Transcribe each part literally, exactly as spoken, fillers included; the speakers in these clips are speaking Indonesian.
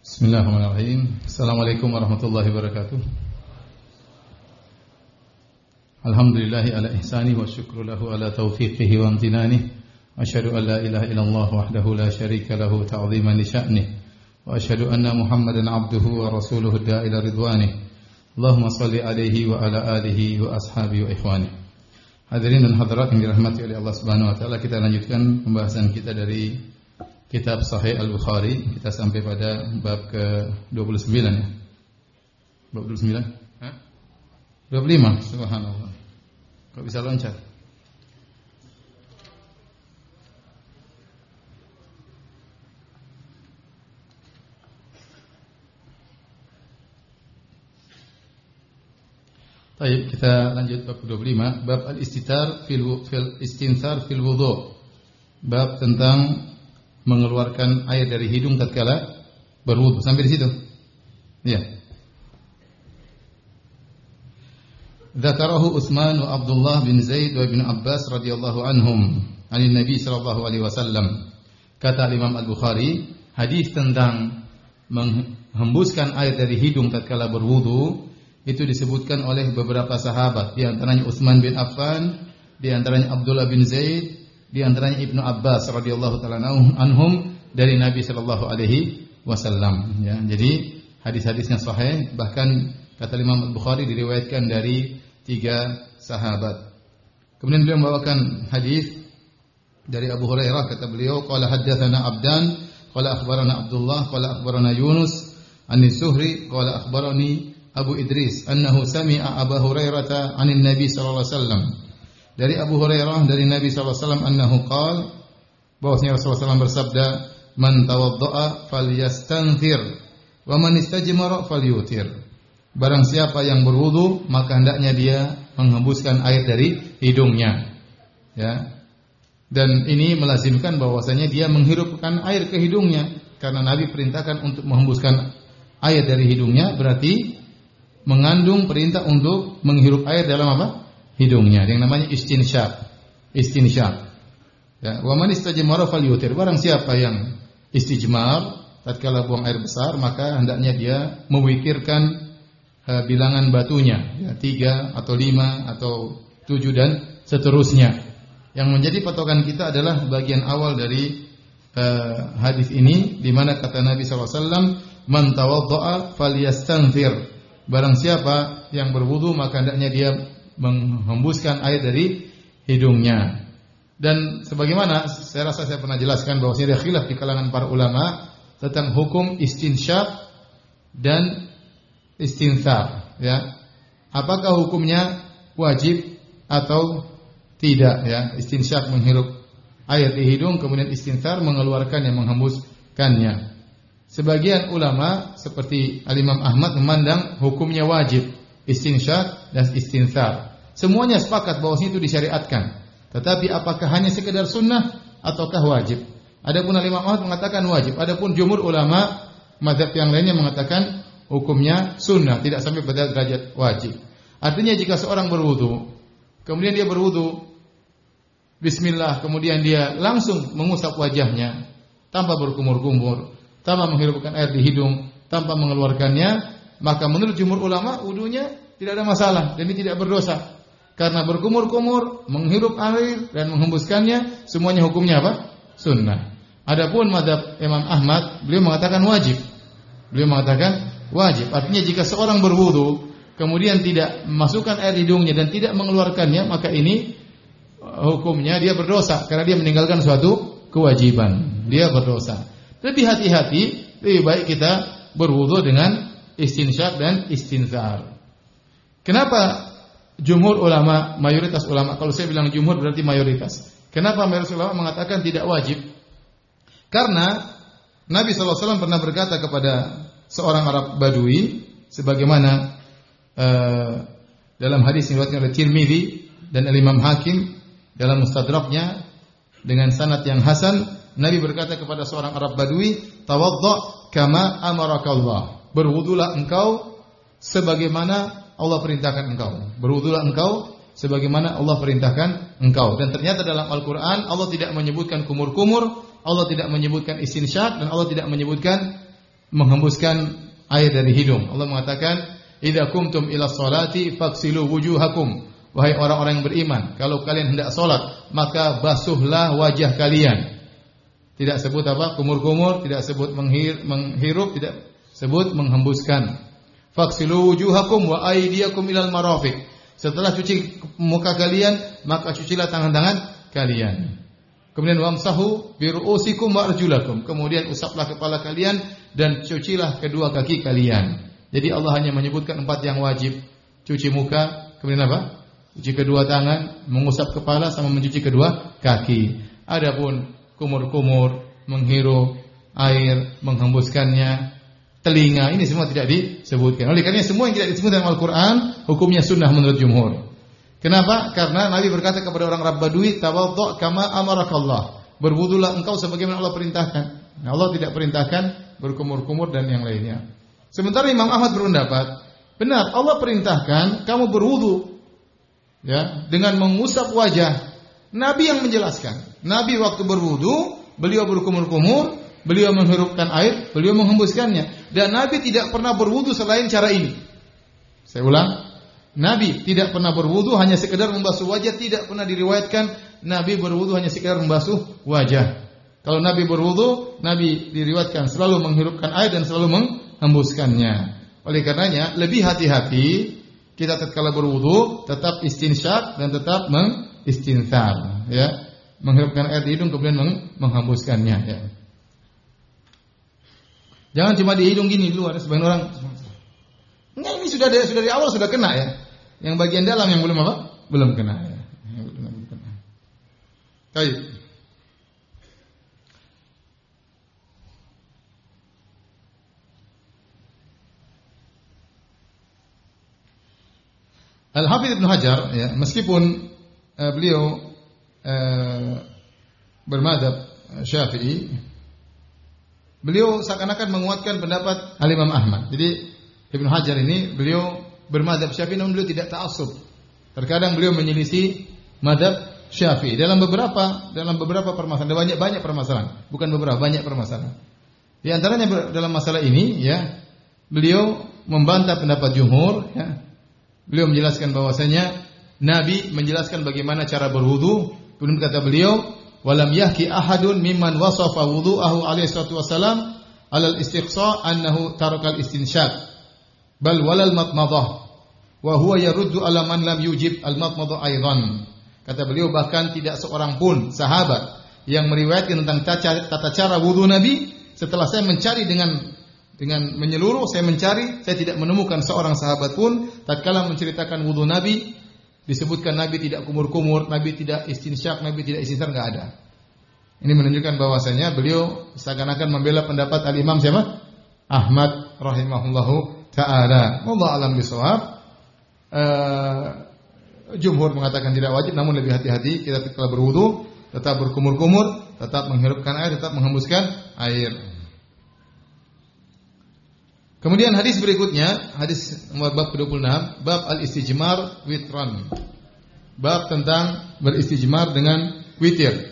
Bismillahirrahmanirrahim. Assalamualaikum warahmatullahi wabarakatuh. Alhamdulillahi ala ihsani wa syukru lahu ala taufiqihi wa amtinani. Asyhadu an la ilaha illallah wahdahu la syarika lahu ta'ziman li sya'nih. Wa asyhadu anna Muhammadan abduhu wa rasuluhu da'ila ridwanih. Allahumma salli alaihi wa ala alihi wa ashabihi wa ikhwani. Hadirin dan hadirat yang dirahmati oleh Allah Subhanahu wa taala, kita lanjutkan pembahasan kita dari Kitab Sahih Al-Bukhari. Kita sampai pada bab ke dua puluh sembilan ya. Bab dua puluh sembilan? Hah? dua puluh lima. Subhanallah. Kok bisa loncat? Baik, kita lanjut bab dua puluh lima, bab al-istitar fil fil istinthar fil wudu. Bab tentang mengeluarkan air dari hidung tatkala berwudu. Sampai di situ. Ya. Dzakarahu Utsman wa Abdullah bin Zaid wa Ibnu Abbas radhiyallahu anhum anin Nabi sallallahu alaihi wasallam. Kata Imam Al-Bukhari, hadis tentang menghembuskan air dari hidung tatkala berwudu itu disebutkan oleh beberapa sahabat, di antaranya Utsman bin Affan, di antaranya Abdullah bin Zaid, di antaranya Ibnu Abbas radhiyallahu taala anhum dari Nabi sallallahu alaihi wasallam ya. Jadi hadis-hadisnya sahih, bahkan kata Imam Al-Bukhari diriwayatkan dari tiga sahabat. Kemudian beliau membawakan hadis dari Abu Hurairah, kata beliau qala haddatsana Abdan qala akhbarana Abdullah qala akhbarana Yunus an-Suhri qala akhbarani Abu Idris annahu sami'a Abu Hurairah 'anil Nabi sallallahu alaihi wasallam. Dari Abu Hurairah dari Nabi sallallahu alaihi wasallam annahu qala, bahwasanya Rasulullah sallallahu alaihi wasallam bersabda, man tawaddaa falyastanthir wa man istajmara falyutir. Barang siapa yang berwudu maka hendaknya dia menghembuskan air dari hidungnya. Ya. Dan ini melazimkan bahwasanya dia menghirupkan air ke hidungnya, karena Nabi perintahkan untuk menghembuskan air dari hidungnya, berarti mengandung perintah untuk menghirup air dalam apa? Hidungnya, yang namanya istinsyaq. Istinsyaq. Ya, wa man istajmara falyutir. Barang siapa yang istijmar tatkala buang air besar, maka hendaknya dia mewitirkan uh, bilangan batunya, ya, tiga atau lima atau tujuh dan seterusnya. Yang menjadi patokan kita adalah bagian awal dari uh, hadis ini, di mana kata Nabi sallallahu alaihi wasallam, man tawaddaa falyastanthir. Barang siapa yang berwudu maka hendaknya dia menghembuskan air dari hidungnya. Dan sebagaimana saya rasa saya pernah jelaskan bahwasanya ada khilaf di kalangan para ulama tentang hukum istinsyaq dan istinthar, ya. Apakah hukumnya wajib atau tidak, ya? Istinsyaq menghirup air di hidung, kemudian istinthar mengeluarkan yang menghembuskannya. Sebagian ulama seperti Al-Imam Ahmad memandang hukumnya wajib, istinsyaq dan istinthar. Semuanya sepakat bahwasanya itu disyariatkan. Tetapi apakah hanya sekedar sunnah ataukah wajib? Adapun Imam Ahmad mengatakan wajib. Adapun jumhur ulama mazhab yang lainnya mengatakan hukumnya sunnah, tidak sampai pada derajat wajib. Artinya jika seorang berwudu, kemudian dia berwudu bismillah, kemudian dia langsung mengusap wajahnya tanpa berkumur-kumur, tanpa menghirupkan air di hidung, tanpa mengeluarkannya, maka menurut jumhur ulama wudunya tidak ada masalah dan dia tidak berdosa. Karena berkumur-kumur, menghirup air dan menghembuskannya, semuanya hukumnya apa? Sunnah. Adapun mazhab Imam Ahmad, beliau mengatakan wajib. Beliau mengatakan wajib. Artinya jika seorang berwudu kemudian tidak memasukkan air di hidungnya dan tidak mengeluarkannya, maka ini hukumnya dia berdosa karena dia meninggalkan suatu kewajiban. Dia berdosa. Lebih hati-hati, lebih baik kita berwudu dengan istinsyaq dan istinthar. Kenapa jumhur ulama, mayoritas ulama, kalau saya bilang jumhur berarti mayoritas. Kenapa mayoritas ulama mengatakan tidak wajib? Karena Nabi sallallahu alaihi wasallam pernah berkata kepada seorang Arab Badui, sebagaimana uh, dalam hadis yang diriwayatkan oleh Tirmidzi dan Imam Hakim dalam Mustadraknya dengan sanad yang hasan, Nabi berkata kepada seorang Arab Badui, tawadda kama amarakallah. Berwudulah engkau sebagaimana Allah perintahkan engkau. Berwudulah engkau sebagaimana Allah perintahkan engkau. Dan ternyata dalam Al-Quran Allah tidak menyebutkan kumur-kumur, Allah tidak menyebutkan istinsyaq, dan Allah tidak menyebutkan menghembuskan air dari hidung. Allah mengatakan, "Idza kumtum ila sholati faghsilu wujuhakum." Wahai orang-orang yang beriman, kalau kalian hendak salat, maka basuhlah wajah kalian. Tidak sebut apa? Kumur-kumur, tidak sebut menghir, menghirup, tidak sebut menghembuskan. Faghsilu wujuhakum wa aydiyakum ilal marafiq. Setelah cuci muka kalian, maka cucilah tangan-tangan kalian. Kemudian wamsahu bi ru'usikum wa arjulakum. Kemudian usaplah kepala kalian dan cucilah kedua kaki kalian. Jadi Allah hanya menyebutkan empat yang wajib. Cuci muka, kemudian apa? Cuci kedua tangan, mengusap kepala sama mencuci kedua kaki. Adapun kumur-kumur, menghirup air, menghembuskannya, telinga, ini semua tidak disebutkan. Oleh karena semua yang tidak disebutkan dalam Al-Quran, hukumnya sunnah menurut jumhur. Kenapa? Karena Nabi berkata kepada orang Arab Badui, tawaddo' kama amarakallah. Berwudulah engkau sebagaimana Allah perintahkan. Nah, Allah tidak perintahkan berkumur-kumur dan yang lainnya. Sementara Imam Ahmad berpendapat, benar, Allah perintahkan kamu berwudu, ya, dengan mengusap wajah. Nabi yang menjelaskan. Nabi waktu berwudu, beliau berkumur-kumur, beliau menghirupkan air, beliau menghembuskannya. Dan Nabi tidak pernah berwudu selain cara ini. Saya ulang, Nabi tidak pernah berwudu hanya sekedar membasuh wajah, tidak pernah diriwayatkan Nabi berwudu hanya sekedar membasuh wajah. Kalau Nabi berwudu, Nabi diriwayatkan selalu menghirupkan air dan selalu menghembuskannya. Oleh karenanya, lebih hati-hati kita tatkala berwudu tetap istinsyak dan tetap mengistinthar, ya, menghirupkan air di hidung kemudian menghembuskannya, ya. Jangan cuma di hidung gini dulu, ada sebagian orang, enggak, ini sudah dari, sudah dari awal sudah kena, ya. Yang bagian dalam yang belum apa? Belum kena, ya. Belum kena. Baik. Al-Hafidz Ibnu Hajar, ya, meskipun uh, beliau uh, bermadzhab Syafi'i, beliau seakan-akan menguatkan pendapat Al-Imam Ahmad. Jadi Ibnu Hajar ini beliau bermadzhab Syafi'i namun beliau tidak ta'assub. Terkadang beliau menyelisih madzhab Syafi'i dalam beberapa dalam beberapa permasalahan, banyak banyak permasalahan, bukan beberapa, banyak permasalahan. Di antaranya dalam masalah ini, ya, beliau membantah pendapat jumhur, ya. Beliau menjelaskan bahwasanya Nabi menjelaskan bagaimana cara berwudu. Kemudian kata beliau, "Walam yahki ahadun mimman wasafa wudu'ahu alaihi salatu wasalam alal istiqsa annahu tarakal istinshaq bal walal matmadah wa huwa yaruddu ala man lam yujib al matmadah aidan." Kata beliau, bahkan tidak seorang pun sahabat yang meriwayatkan tentang tata, tata cara wudu Nabi. Setelah saya mencari dengan Dengan menyeluruh, saya mencari, saya tidak menemukan seorang sahabat pun tatkala menceritakan wudu Nabi disebutkan Nabi tidak kumur-kumur, Nabi tidak istinsyak, Nabi tidak istinthar, enggak ada. Ini menunjukkan bahwasanya beliau seakan-akan membela pendapat Al-Imam siapa? Ahmad rahimahullahu taala. Wallahu alam bisawab. Uh, jumhur mengatakan tidak wajib, namun lebih hati-hati kita tatkala berwudu tetap berkumur-kumur, tetap menghirupkan air, tetap menghembuskan air. Kemudian hadis berikutnya, hadis nomor bab ke dua puluh enam, bab al-istijmar witran. Bab tentang beristijmar dengan witir.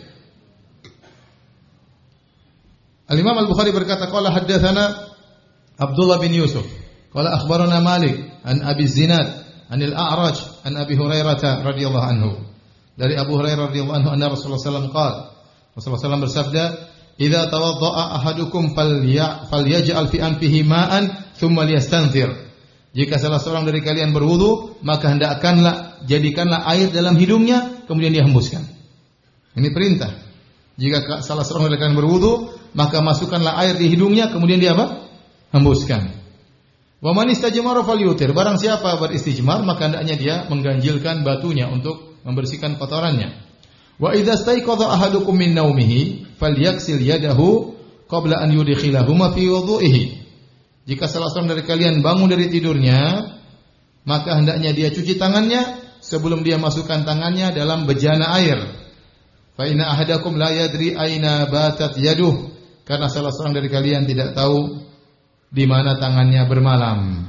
Al-Imam Al-Bukhari berkata, qala haddatsana Abdullah bin Yusuf, qala akhbarana Malik an Abi Zinad an al-A'raj an Abi Hurairah radhiyallahu anhu. Dari Abu Hurairah radhiyallahu anhu anna Rasulullah sallallahu alaihi wasallam qala, Rasulullah sallallahu alaihi wasallam bersabda, "Idza tawadda'a ahadukum falyaj'al fi anfihi ma'an tsumma liyastanthir." Jika salah seorang dari kalian berwudu, maka hendakkanlah jadikanlah air dalam hidungnya kemudian dia hembuskan. Ini perintah. Jika salah seorang dari kalian berwudu, maka masukkanlah air di hidungnya kemudian dia apa? Hembuskan. Wa man istajmara falyutir. Barang siapa beristijmar, maka hendaknya dia mengganjilkan batunya untuk membersihkan kotorannya. Wa idza staiqadha ahadukum min naumihi falyaksil yadahu qabla an yudkhilahuma fi wudhu'ihi. Jika salah seorang dari kalian bangun dari tidurnya, maka hendaknya dia cuci tangannya sebelum dia masukkan tangannya dalam bejana air. Fa inna ahadakum la yadri aina batat yaduh. Karena salah seorang dari kalian tidak tahu di mana tangannya bermalam.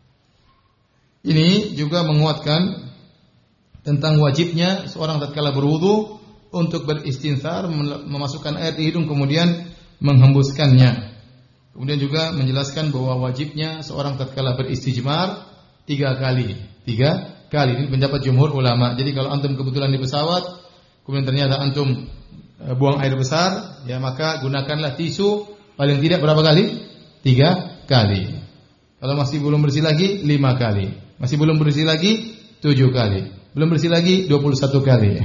Ini juga menguatkan tentang wajibnya seorang tatkala berwudu untuk beristinthar, memasukkan air di hidung kemudian menghembuskannya. Kemudian juga menjelaskan bahwa wajibnya seorang tatkala beristijmar tiga kali. Tiga kali. Ini pendapat jumhur ulama. Jadi kalau antum kebetulan di pesawat, kemudian ternyata antum e, buang air besar, ya maka gunakanlah tisu paling tidak berapa kali? Tiga kali. Kalau masih belum bersih lagi, lima kali. Masih belum bersih lagi, tujuh kali. Belum bersih lagi, dua puluh satu kali.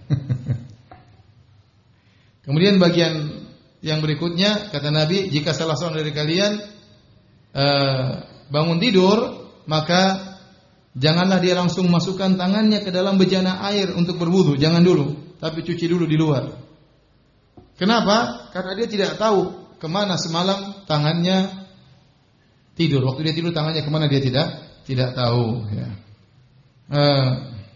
Kemudian bagian yang berikutnya, kata Nabi, jika salah seorang dari kalian uh, bangun tidur, maka janganlah dia langsung masukkan tangannya ke dalam bejana air untuk berwudu, jangan dulu, tapi cuci dulu di luar. Kenapa? Karena dia tidak tahu kemana semalam tangannya tidur. Waktu dia tidur tangannya kemana dia tidak tidak tahu. Ya. Uh,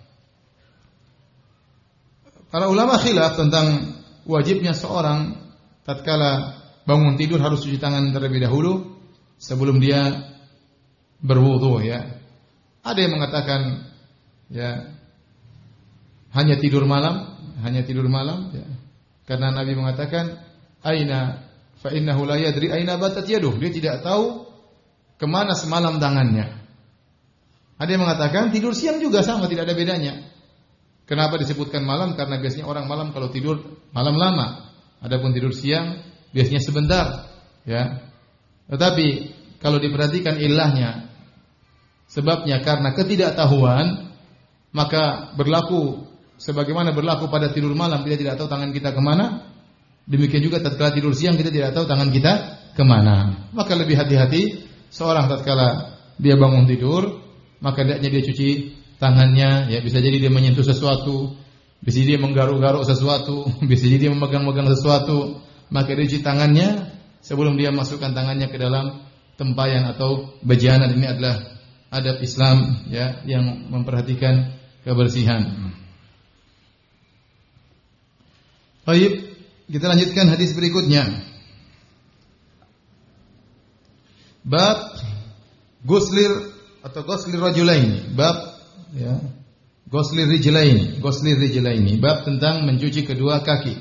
para ulama khilaf tentang wajibnya seorang tatkala bangun tidur harus cuci tangan terlebih dahulu sebelum dia berwudu, ya. Ada yang mengatakan ya hanya tidur malam, hanya tidur malam, ya. Karena Nabi mengatakan aina fa innahu la yadri aina batat yaduh. Dia tidak tahu kemana semalam tangannya. Ada yang mengatakan tidur siang juga sama, tidak ada bedanya. Kenapa disebutkan malam? Karena biasanya orang malam kalau tidur malam lama. Adapun tidur siang biasanya sebentar, ya. Tetapi kalau diperhatikan ilahnya, sebabnya karena ketidaktahuan, maka berlaku sebagaimana berlaku pada tidur malam, kita tidak tahu tangan kita kemana. Demikian juga tatkala tidur siang kita tidak tahu tangan kita kemana. Maka lebih hati-hati seorang tatkala dia bangun tidur, maka hendaknya dia cuci tangannya, ya, bisa jadi dia menyentuh sesuatu, bisa jadi dia menggaruk-garuk sesuatu, bisa jadi dia memegang-megang sesuatu, maka dia cuci tangannya sebelum dia masukkan tangannya ke dalam tempayan atau bejana. Ini adalah adab Islam, ya, yang memperhatikan kebersihan. Baik, kita lanjutkan hadis berikutnya. Bab guslir atau guslir rajulaini, bab ya, guslir rijlaini, guslir rijlaini, bab tentang mencuci kedua kaki.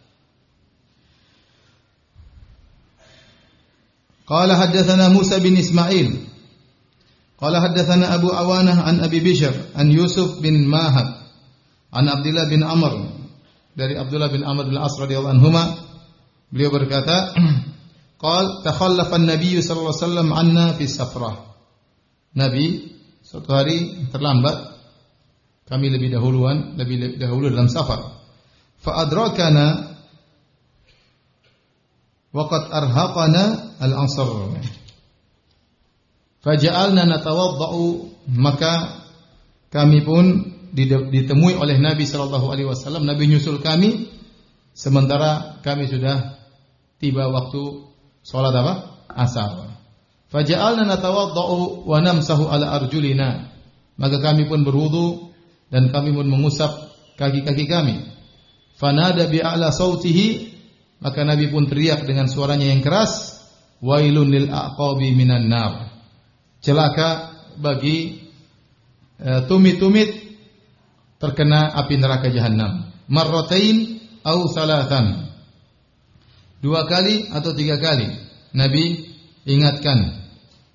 Qala haddatsana Musa bin Ismail qala haddatsana Abu Awanah an Abi Bishr an Yusuf bin Mahab an Abdullah bin Amr, dari Abdullah bin Amr bin As radhiyallahu anhuma, beliau berkata qala takhallafa an-nabiy sallallahu alaihi wasallam anna fi safrah. Nabi suatu hari terlambat, kami lebih dahuluan, lebih dahulu dalam safar. Fa adrakana wa qad arhaqana al-'asr. Faja'alna natawaddau, maka kami pun ditemui oleh Nabi sallallahu alaihi wasallam. Nabi nyusul kami sementara kami sudah tiba waktu salat apa? Asar. Faja'alna natawaddau wa namsahu ala arjulina. Maka kami pun berwudu dan kami pun mengusap kaki-kaki kami. Fanada bi'ala sautihi, maka Nabi pun teriak dengan suaranya yang keras, wailun lil aqabi minan nar. Celaka bagi uh, tumit-tumit terkena api neraka jahanam. Marratain au salatan. Dua kali atau tiga kali Nabi ingatkan.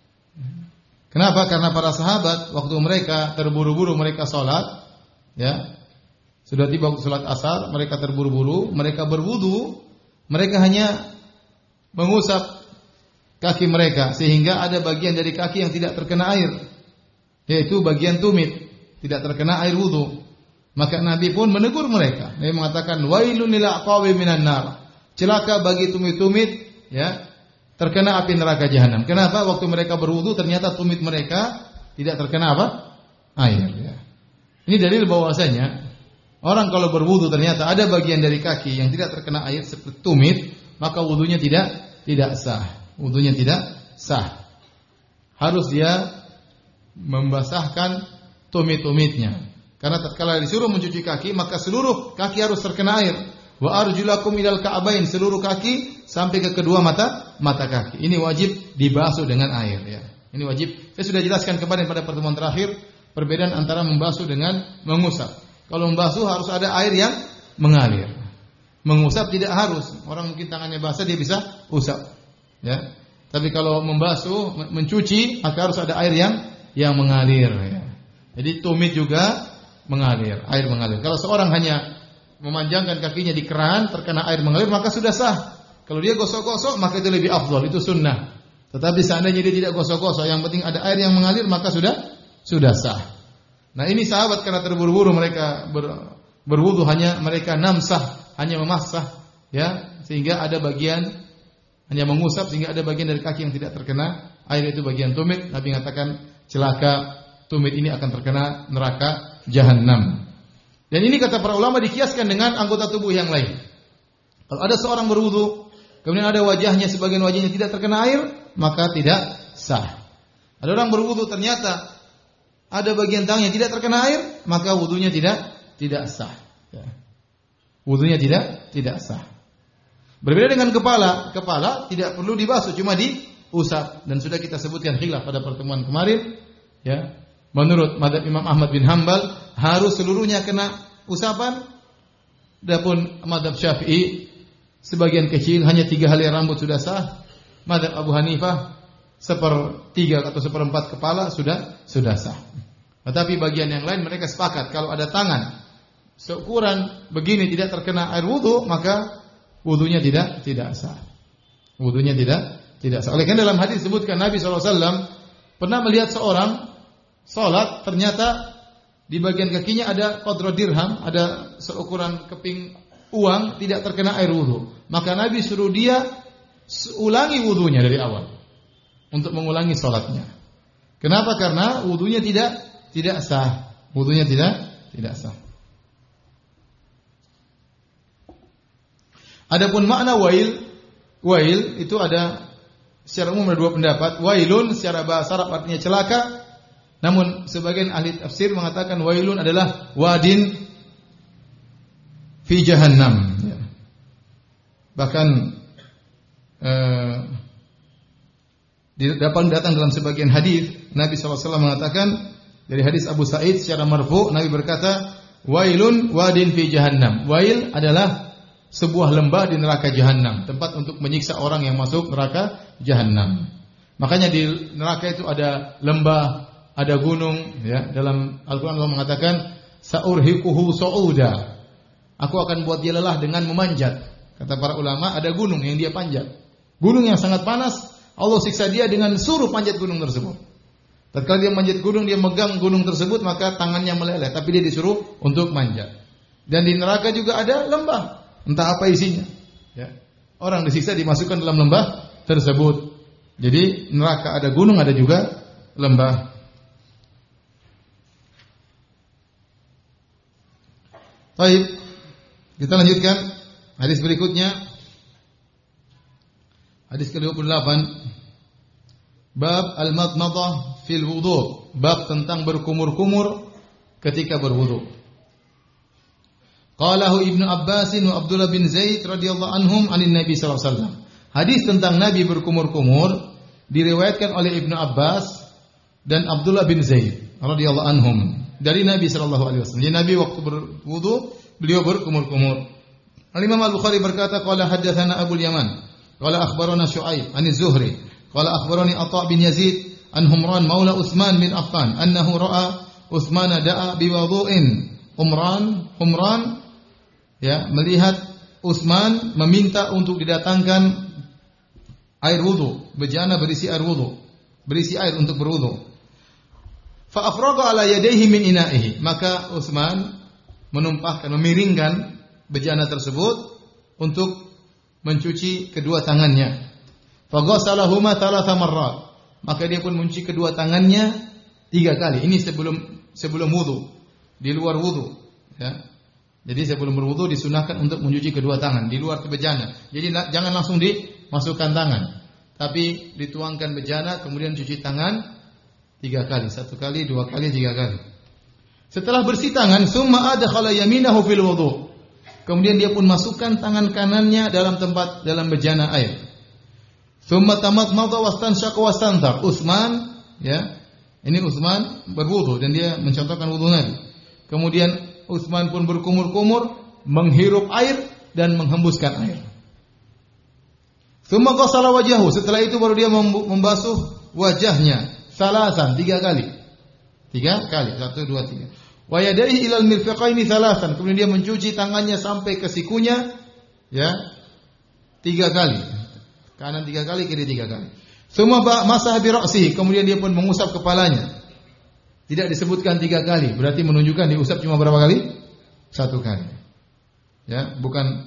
Kenapa? Karena para sahabat waktu mereka terburu-buru mereka salat, ya, sudah tiba waktu salat asar, mereka terburu-buru, mereka berwudu, mereka hanya mengusap kaki mereka sehingga ada bagian dari kaki yang tidak terkena air, yaitu bagian tumit, tidak terkena air wudu. Maka Nabi pun menegur mereka. Nabi mengatakan wailun lil aqabi minan nar. Celaka bagi tumit-tumit, ya, terkena api neraka jahanam. Kenapa? Waktu mereka berwudu ternyata tumit mereka tidak terkena apa? Air, ya. Ini dalil bahwasanya orang kalau berwudu ternyata ada bagian dari kaki yang tidak terkena air seperti tumit, maka wudunya tidak tidak sah. Wudunya tidak sah. Harus dia membasahkan tumit-tumitnya. Karena tatkala disuruh mencuci kaki, maka seluruh kaki harus terkena air. Wa arjulakum ilal ka'bain, seluruh kaki sampai ke kedua mata mata kaki. Ini wajib dibasuh dengan air, ya. Ini wajib. Saya sudah jelaskan kemarin pada pertemuan terakhir perbedaan antara membasuh dengan mengusap. Kalau membasuh harus ada air yang mengalir. Mengusap tidak harus. Orang mungkin tangannya basah dia bisa usap, ya. Tapi kalau membasuh, mencuci, maka harus ada air yang yang mengalir. Ya. Jadi tumit juga mengalir, air mengalir. Kalau seorang hanya memanjangkan kakinya di keran, terkena air mengalir, maka sudah sah. Kalau dia gosok-gosok, maka itu lebih afdal, itu sunnah. Tetapi seandainya dia tidak gosok-gosok, yang penting ada air yang mengalir, maka sudah sudah sah. Nah ini sahabat karena terburu-buru mereka ber, berwudu, hanya mereka namsah, hanya memasah, ya, sehingga ada bagian hanya mengusap, sehingga ada bagian dari kaki yang tidak terkena air, itu bagian tumit. Nabi mengatakan celaka, tumit ini akan terkena neraka Jahannam. Dan ini kata para ulama dikiaskan dengan anggota tubuh yang lain. Kalau ada seorang berwudu, kemudian ada wajahnya, sebagian wajahnya tidak terkena air, maka tidak sah. Ada orang berwudu ternyata ada bagian tangannya tidak terkena air, maka wudunya tidak tidak sah. Ya. Wudunya tidak tidak sah. Berbeda dengan kepala, kepala tidak perlu dibasuh, cuma diusap. Dan sudah kita sebutkan khilaf pada pertemuan kemarin. Ya, menurut mazhab Imam Ahmad bin Hanbal harus seluruhnya kena usapan. Adapun mazhab Syafi'i sebagian kecil, hanya tiga helai rambut sudah sah. Mazhab Abu Hanifah sepertiga atau seperempat kepala sudah sudah sah. Tetapi bagian yang lain mereka sepakat kalau ada tangan seukuran begini tidak terkena air wudu, maka wudunya tidak tidak sah. Wudunya tidak tidak sah. Oleh karena dalam hadis disebutkan Nabi shallallahu alaihi wasallam pernah melihat seorang salat, ternyata di bagian kakinya ada qadra dirham, ada seukuran keping uang, tidak terkena air wudu. Maka Nabi suruh dia ulangi wudunya dari awal untuk mengulangi salatnya. Kenapa? Karena wudunya tidak tidak sah. Wudunya tidak tidak sah. Adapun makna wail, wail itu ada secara umum ada dua pendapat. Wailun secara bahasa Arab artinya celaka. Namun sebagian ahli tafsir mengatakan wailun adalah wadin fi jahannam. Ya. Bahkan eh, dapat datang dalam sebagian hadis Nabi shallallahu alaihi wasallam mengatakan dari hadis Abu Sa'id secara marfu, Nabi berkata, wailun wadin fi jahannam. Wail adalah sebuah lembah di neraka Jahannam, tempat untuk menyiksa orang yang masuk neraka Jahannam. Makanya di neraka itu ada lembah, ada gunung, ya. Dalam Al-Qur'an Allah mengatakan, "Sa'urhiquhu sa'uda." Aku akan buat dia lelah dengan memanjat. Kata para ulama, ada gunung yang dia panjat. Gunung yang sangat panas, Allah siksa dia dengan suruh panjat gunung tersebut. Tatkala dia manjat gunung, dia megang gunung tersebut, maka tangannya meleleh, tapi dia disuruh untuk manjat. Dan di neraka juga ada lembah. Entah apa isinya. Ya. Orang disiksa dimasukkan dalam lembah tersebut. Jadi neraka ada gunung, ada juga lembah. Baik, kita lanjutkan hadis berikutnya. Hadis ke dua puluh delapan. Bab al-madmadah fil wudu. Bab tentang berkumur-kumur ketika berwudu. Qalahu Ibnu Abbas wa Abdullah bin Zaid radhiyallahu anhum anin Nabi sallallahu alaihi wasallam. Hadis tentang Nabi berkumur-kumur diriwayatkan oleh Ibnu Abbas dan Abdullah bin Zaid radhiyallahu anhum dari Nabi sallallahu alaihi wasallam. Jadi Nabi waktu berwudu beliau berkumur-kumur. Al-Imam Al-Bukhari berkata qala haddatsana Abu Yaman qala akhbarana Syu'aib an Az-Zuhri qala akhbarani Atha bin Yazid an Humran maula Utsman bin Affan annahu ra'a Utsman da'a biwudu'in. Umran Humran ya melihat Utsman meminta untuk didatangkan air wudu, bejana berisi air wudu, berisi air untuk berwudu. Fa afraga ala yadayhi min ina'ihi, maka Utsman menumpahkan, memiringkan bejana tersebut untuk mencuci kedua tangannya. Fa ghasalahuma thalatha marrat, maka dia pun mencuci kedua tangannya tiga kali. Ini sebelum sebelum wudu, di luar wudu, ya. Jadi sebelum berwudu disunahkan untuk mencuci kedua tangan di luar bejana. Jadi jangan langsung dimasukkan tangan, tapi dituangkan bejana kemudian cuci tangan tiga kali, satu kali, dua kali, tiga kali. Setelah bersih tangan, summa adkhala yaminahu fil wudu. Kemudian dia pun masukkan tangan kanannya dalam tempat dalam bejana air. Summa tamadmada wastanshaqa wastanthar. Utsman, ya. Ini Utsman berwudu dan dia mencontohkan wudu Nabi. Kemudian Utsman pun berkumur-kumur, menghirup air dan menghembuskan air. Tsumma ghassala wajhahu, setelah itu baru dia membasuh wajahnya salasan, tiga kali. Tiga kali, satu, dua, tiga. Wa yadayhi ilal mirfaqaini salasan, kemudian dia mencuci tangannya sampai ke sikunya, ya, tiga kali. Kanan tiga kali, kiri tiga kali. Tsumma masaha bi ra'sihi, kemudian dia pun mengusap kepalanya. Tidak disebutkan tiga kali, berarti menunjukkan diusap cuma berapa kali? Satu kali. Ya, bukan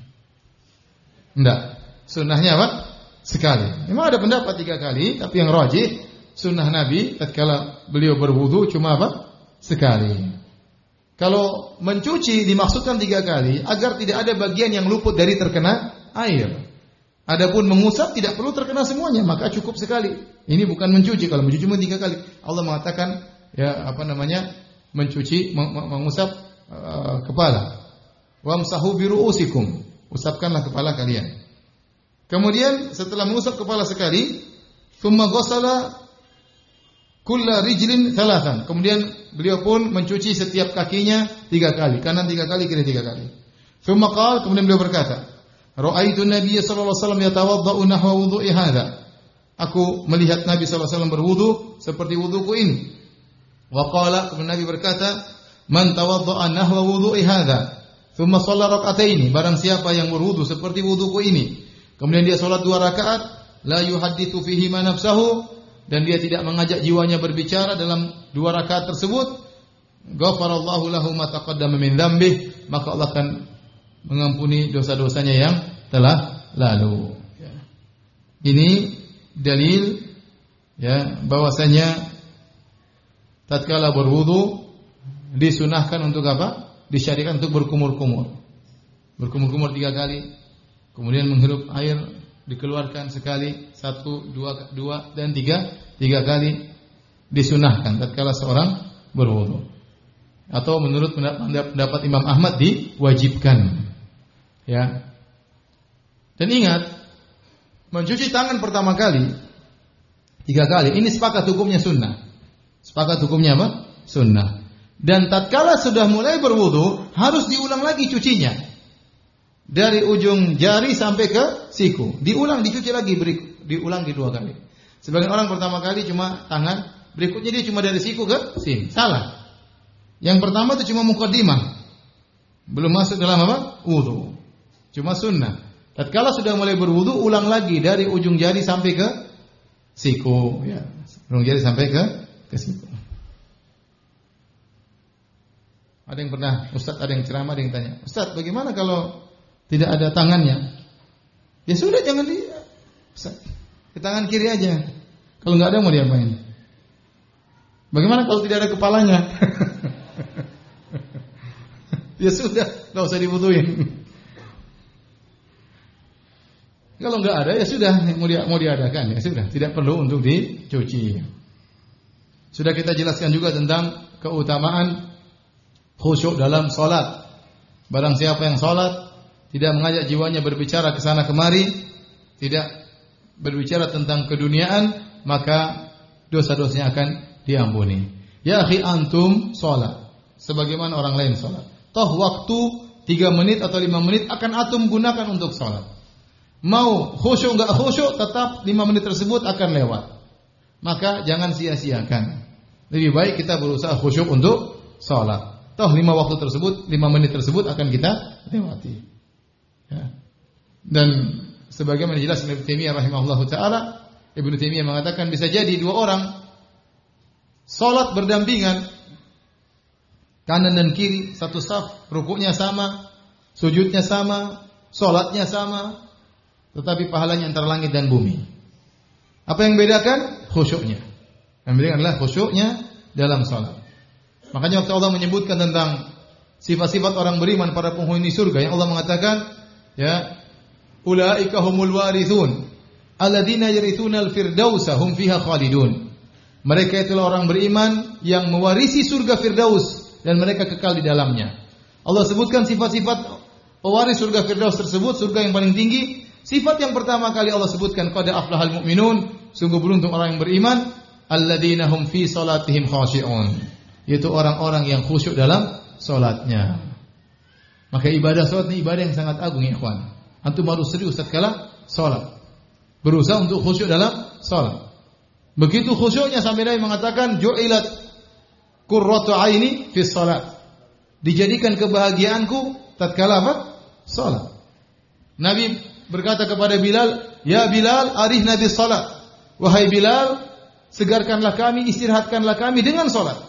enggak. Sunnahnya apa? Sekali. Memang ada pendapat tiga kali, tapi yang rajih sunnah Nabi tatkala beliau berwudu cuma apa? Sekali. Kalau mencuci dimaksudkan tiga kali agar tidak ada bagian yang luput dari terkena air. Adapun mengusap tidak perlu terkena semuanya, maka cukup sekali. Ini bukan mencuci, kalau mencuci cuma tiga kali. Allah mengatakan ya apa namanya? Mencuci, mengusap uh, kepala. Wamsahu bi ru'usikum. Usapkanlah kepala kalian. Kemudian setelah mengusap kepala sekali, thumma ghassala kulla rijlin thalathan. Kemudian beliau pun mencuci setiap kakinya tiga kali, kanan tiga kali, kiri tiga kali. Thumma qala, kemudian beliau berkata, ra'aitu Nabiy sallallahu alaihi wasallam yatawaddau nahwa wudhu'i hadza. Aku melihat Nabi sallallahu alaihi wasallam berwudu seperti wuduku ini. Wa qala, kemudian Nabi berkata, man tawadda'a nahwa wudhu'i hadza, thumma shalla rak'ataini, barang siapa yang berwudu seperti wuduku ini, kemudian dia salat dua rakaat, la yuhadditsu fihi ma nafsahu, dan dia tidak mengajak jiwanya berbicara dalam dua rakaat tersebut, ghafarallahu lahu ma taqaddama min dzambih, maka Allah akan mengampuni dosa-dosanya yang telah lalu. Ini dalil ya bahwasanya tatkala berwudu disunahkan untuk apa? Disyariatkan untuk berkumur-kumur. Berkumur-kumur tiga kali. Kemudian menghirup air dikeluarkan sekali, satu, dua, dua dan tiga, tiga kali disunahkan tatkala seorang berwudu. Atau menurut pendapat Imam Ahmad diwajibkan. Ya. Dan ingat, mencuci tangan pertama kali tiga kali, ini sepakat hukumnya sunnah. Sepakat hukumnya apa? Sunnah. Dan tatkala sudah mulai berwudu harus diulang lagi cucinya. Dari ujung jari sampai ke siku. Diulang, dicuci lagi, diulang di dua kali. Sebagian orang pertama kali cuma tangan, berikutnya dia cuma dari siku ke sini. Salah. Yang pertama itu cuma muqaddimah. Belum masuk dalam apa? Wudu. Cuma sunnah. Tatkala sudah mulai berwudu, ulang lagi dari ujung jari sampai ke siku. Ya. Ujung jari sampai ke, ke siku. Ada yang pernah, Ustaz ada yang ceramah, ada yang tanya, Ustaz bagaimana kalau tidak ada tangannya? Ya sudah, jangan di ke tangan kiri aja. Kalau nggak ada mau diapain? Bagaimana kalau tidak ada kepalanya? Ya sudah, nggak usah dibutuhin. Kalau nggak ada ya sudah, mau di, mau diadakan ya sudah, tidak perlu untuk dicuci. Sudah kita jelaskan juga tentang keutamaan khusyuk dalam salat. Barang siapa yang salat tidak mengajak jiwanya berbicara ke sana kemari, tidak berbicara tentang keduniaan, maka dosa-dosanya akan diampuni. Ya akhi, antum salat sebagaimana orang lain salat. Toh waktu tiga menit atau lima menit akan antum gunakan untuk salat. Mau khusyuk enggak khusyuk, tetap lima menit tersebut akan lewat. Maka jangan sia-siakan. Lebih baik kita berusaha khusyuk untuk salat. Toh lima waktu tersebut, lima menit tersebut akan kita lewati. Ya. Dan sebagaimana jelas Ibnu Taimiyah rahimahullahu taala, Ibnu Taimiyah mengatakan bisa jadi dua orang salat berdampingan, kanan dan kiri, satu saf, rukuknya sama, sujudnya sama, salatnya sama, tetapi pahalanya antara langit dan bumi. Apa yang membedakan? Khusyuknya. Yang membedakan adalah khusyuknya dalam salat. Makanya waktu Allah menyebutkan tentang sifat-sifat orang beriman, para penghuni surga, yang Allah mengatakan, ya, ulaika humul warithun alladzina yarithuna al-firdausa hum fiha khalidun. Mereka itulah orang beriman yang mewarisi surga Firdaus dan mereka kekal di dalamnya. Allah sebutkan sifat-sifat pewaris surga Firdaus tersebut, surga yang paling tinggi. Sifat yang pertama kali Allah sebutkan, qad aflahal mu'minun, sungguh beruntung orang yang beriman, alladzina hum fi salatihim khashi'un, yaitu orang-orang yang khusyuk dalam salatnya. Maka ibadah salat ini ibadah yang sangat agung ya ikhwan. Antum harus serius tatkala salat. Berusaha untuk khusyuk dalam salat. Begitu khusyuknya sampai Nabi mengatakan ju'ilat qurratu aini fi salat. Dijadikan kebahagiaanku tatkala apa? Salat. Nabi berkata kepada Bilal, "Ya Bilal, arihna bis salat." Wahai Bilal, segarkanlah kami, istirahatkanlah kami dengan salat.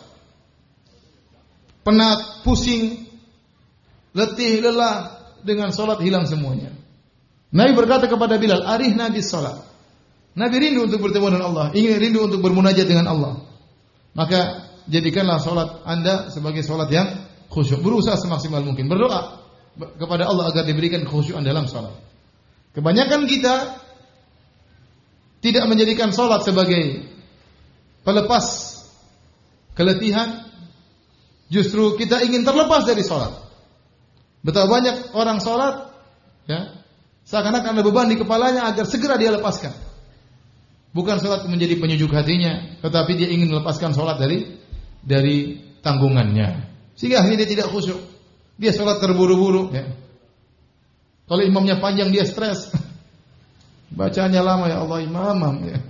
Penat, pusing, letih, lelah, dengan salat hilang semuanya. Nabi berkata kepada Bilal, "Arihna bis salat." Nabi rindu untuk bertemu dengan Allah, ingin rindu untuk bermunajat dengan Allah. Maka jadikanlah salat Anda sebagai salat yang khusyuk. Berusaha semaksimal mungkin, berdoa kepada Allah agar diberikan khusyukan dalam salat. Kebanyakan kita tidak menjadikan salat sebagai pelepas keletihan, justru kita ingin terlepas dari salat. Betapa banyak orang salat, ya, seakan-akan ada beban di kepalanya agar segera dia lepaskan. Bukan salat menjadi penyejuk hatinya, tetapi dia ingin melepaskan salat dari dari tanggungannya. Sehingga akhirnya dia tidak khusyuk. Dia salat terburu-buru, ya. Kalau imamnya panjang dia stres. Bacaannya lama, ya Allah imam, ya.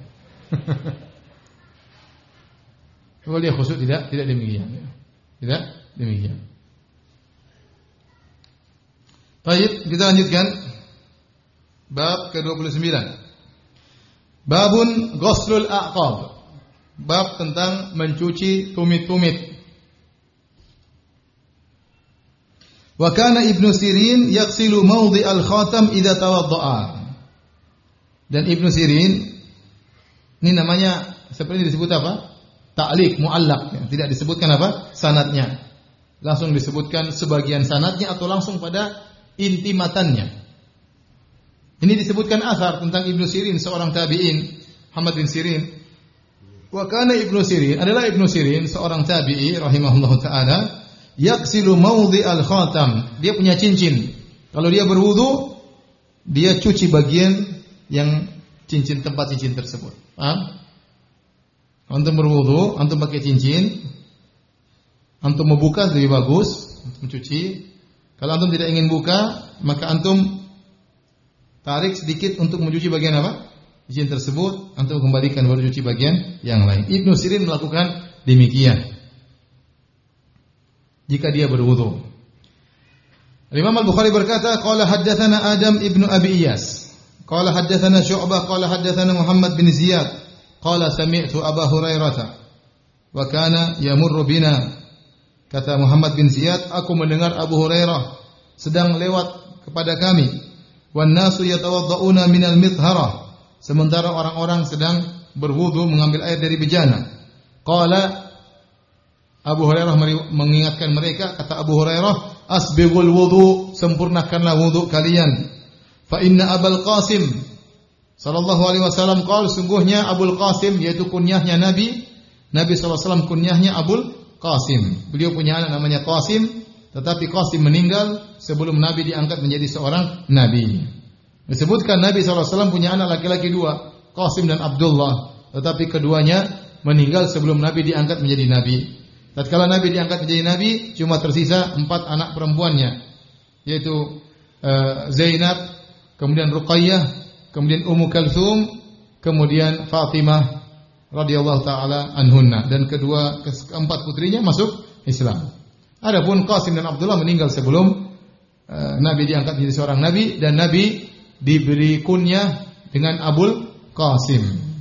Kalau dia khusyuk tidak tidak demikian, ya. Tidak demikian. Baik, kita lanjutkan. Bab ke dua puluh sembilan. Babun ghuslul a'qab. Bab tentang mencuci tumit-tumit. Wa kana Ibnu Sirin yaghsilu mawdi' al-khatam idza tawadda'a. Dan Ibnu Sirin ini namanya seperti disebut apa? Ta'liq, mu'allaq, ya. Tidak disebutkan apa? Sanadnya. Langsung disebutkan sebagian sanadnya atau langsung pada inti matannya. Ini disebutkan asar tentang Ibnu Sirin, seorang tabi'in, Muhammad bin Sirin. Wa kana Ibnu Sirin, adalah Ibnu Sirin seorang tabi'i rahimahullahu taala, yaghsilu mawdi' al-khatam. Dia punya cincin. Kalau dia berwudu, dia cuci bagian yang cincin, tempat cincin tersebut. Paham? Antum berwudu, antum pakai cincin, antum membuka lebih bagus, mencuci. Kalau antum tidak ingin buka, maka antum tarik sedikit untuk mencuci bagian apa? Cincin tersebut, antum kembalikan baru cuci bagian yang lain. Ibnu Sirin melakukan demikian jika dia berwudu. Imam Al-Bukhari berkata, qala haddatsana Adam ibnu Abi Iyas, qala haddatsana Syu'bah, qala haddatsana Muhammad bin Ziyad, qala sami'tu Abu Hurairah wa kana yamurru bina. Kata Muhammad bin Ziyad, aku mendengar Abu Hurairah sedang lewat kepada kami. Wan nasu yatawadda'una minal mithharah. Sementara orang-orang sedang berwudu mengambil air dari bejana. Qala, Abu Hurairah mengingatkan mereka, kata Abu Hurairah, asbighul wudu, sempurnakanlah wudu kalian. Fa inna Abul Qasim sallallahu alaihi wasallam qala, sungguhnya Abul Qasim, yaitu kunyahnya Nabi, Nabi sallallahu alaihi wasallam kunyahnya Abul Qasim. Beliau punya anak namanya Qasim, tetapi Qasim meninggal sebelum Nabi diangkat menjadi seorang nabi. Disebutkan Nabi sallallahu alaihi wasallam punya anak laki-laki dua, Qasim dan Abdullah, tetapi keduanya meninggal sebelum Nabi diangkat menjadi nabi. Tatkala Nabi diangkat menjadi nabi, cuma tersisa empat anak perempuannya, yaitu uh, Zainab, kemudian Ruqayyah, kemudian Ummu Kalthum, kemudian Fatimah radhiyallahu taala anhunna, dan kedua keempat putrinya masuk Islam. Adapun Qasim dan Abdullah meninggal sebelum uh, Nabi diangkat menjadi seorang nabi, dan Nabi diberi kunyah dengan Abul Qasim.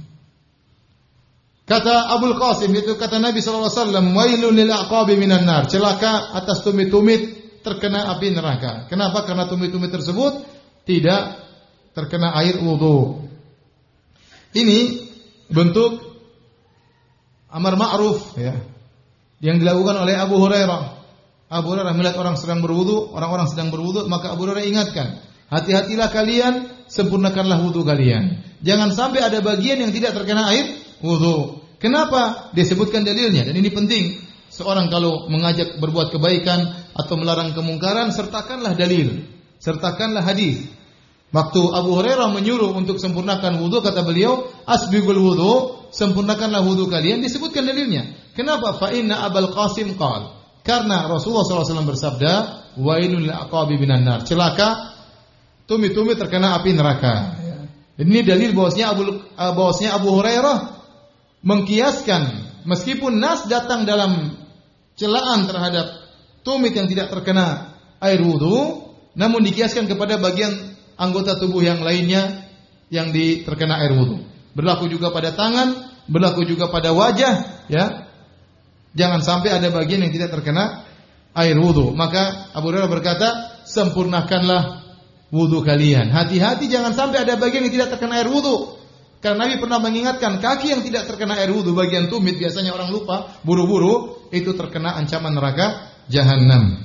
Kata Abul Qasim, itu kata Nabi sallallahu alaihi wasallam, wailun lil aqabi minan nar, celaka atas tumit-tumit terkena api neraka. Kenapa? Karena tumit-tumit tersebut tidak terkena air wudu. Ini bentuk amar ma'ruf, ya, yang dilakukan oleh Abu Hurairah. Abu Hurairah melihat orang sedang berwudu, orang-orang sedang berwudu, maka Abu Hurairah ingatkan, hati-hatilah kalian, sempurnakanlah wudu kalian. Jangan sampai ada bagian yang tidak terkena air wudu. Kenapa? Disebutkan dalilnya, dan ini penting. Seorang kalau mengajak berbuat kebaikan atau melarang kemungkaran, sertakanlah dalil, sertakanlah hadis. Waktu Abu Hurairah menyuruh untuk sempurnakan wudu, kata beliau, asbighul wudu, sempurnakanlah wudu kalian, disebutkan dalilnya. Kenapa? Fa inna Abul Qasim qala, karena Rasulullah sallallahu alaihi wasallam bersabda, wailul lil aqabi minan nar, celaka tumit-tumit terkena api neraka. Ini dalil bahwasanya Abu bahwasanya Abu Hurairah mengkiaskan meskipun nas datang dalam celaan terhadap tumit yang tidak terkena air wudu, namun dikiaskan kepada bagian anggota tubuh yang lainnya yang di terkena air wudu. Berlaku juga pada tangan, berlaku juga pada wajah, ya. Jangan sampai ada bagian yang tidak terkena air wudu. Maka Abu Hurairah berkata, sempurnakanlah wudu kalian. Hati-hati jangan sampai ada bagian yang tidak terkena air wudu. Karena Nabi pernah mengingatkan kaki yang tidak terkena air wudu, bagian tumit, biasanya orang lupa, buru-buru, itu terkena ancaman neraka Jahannam.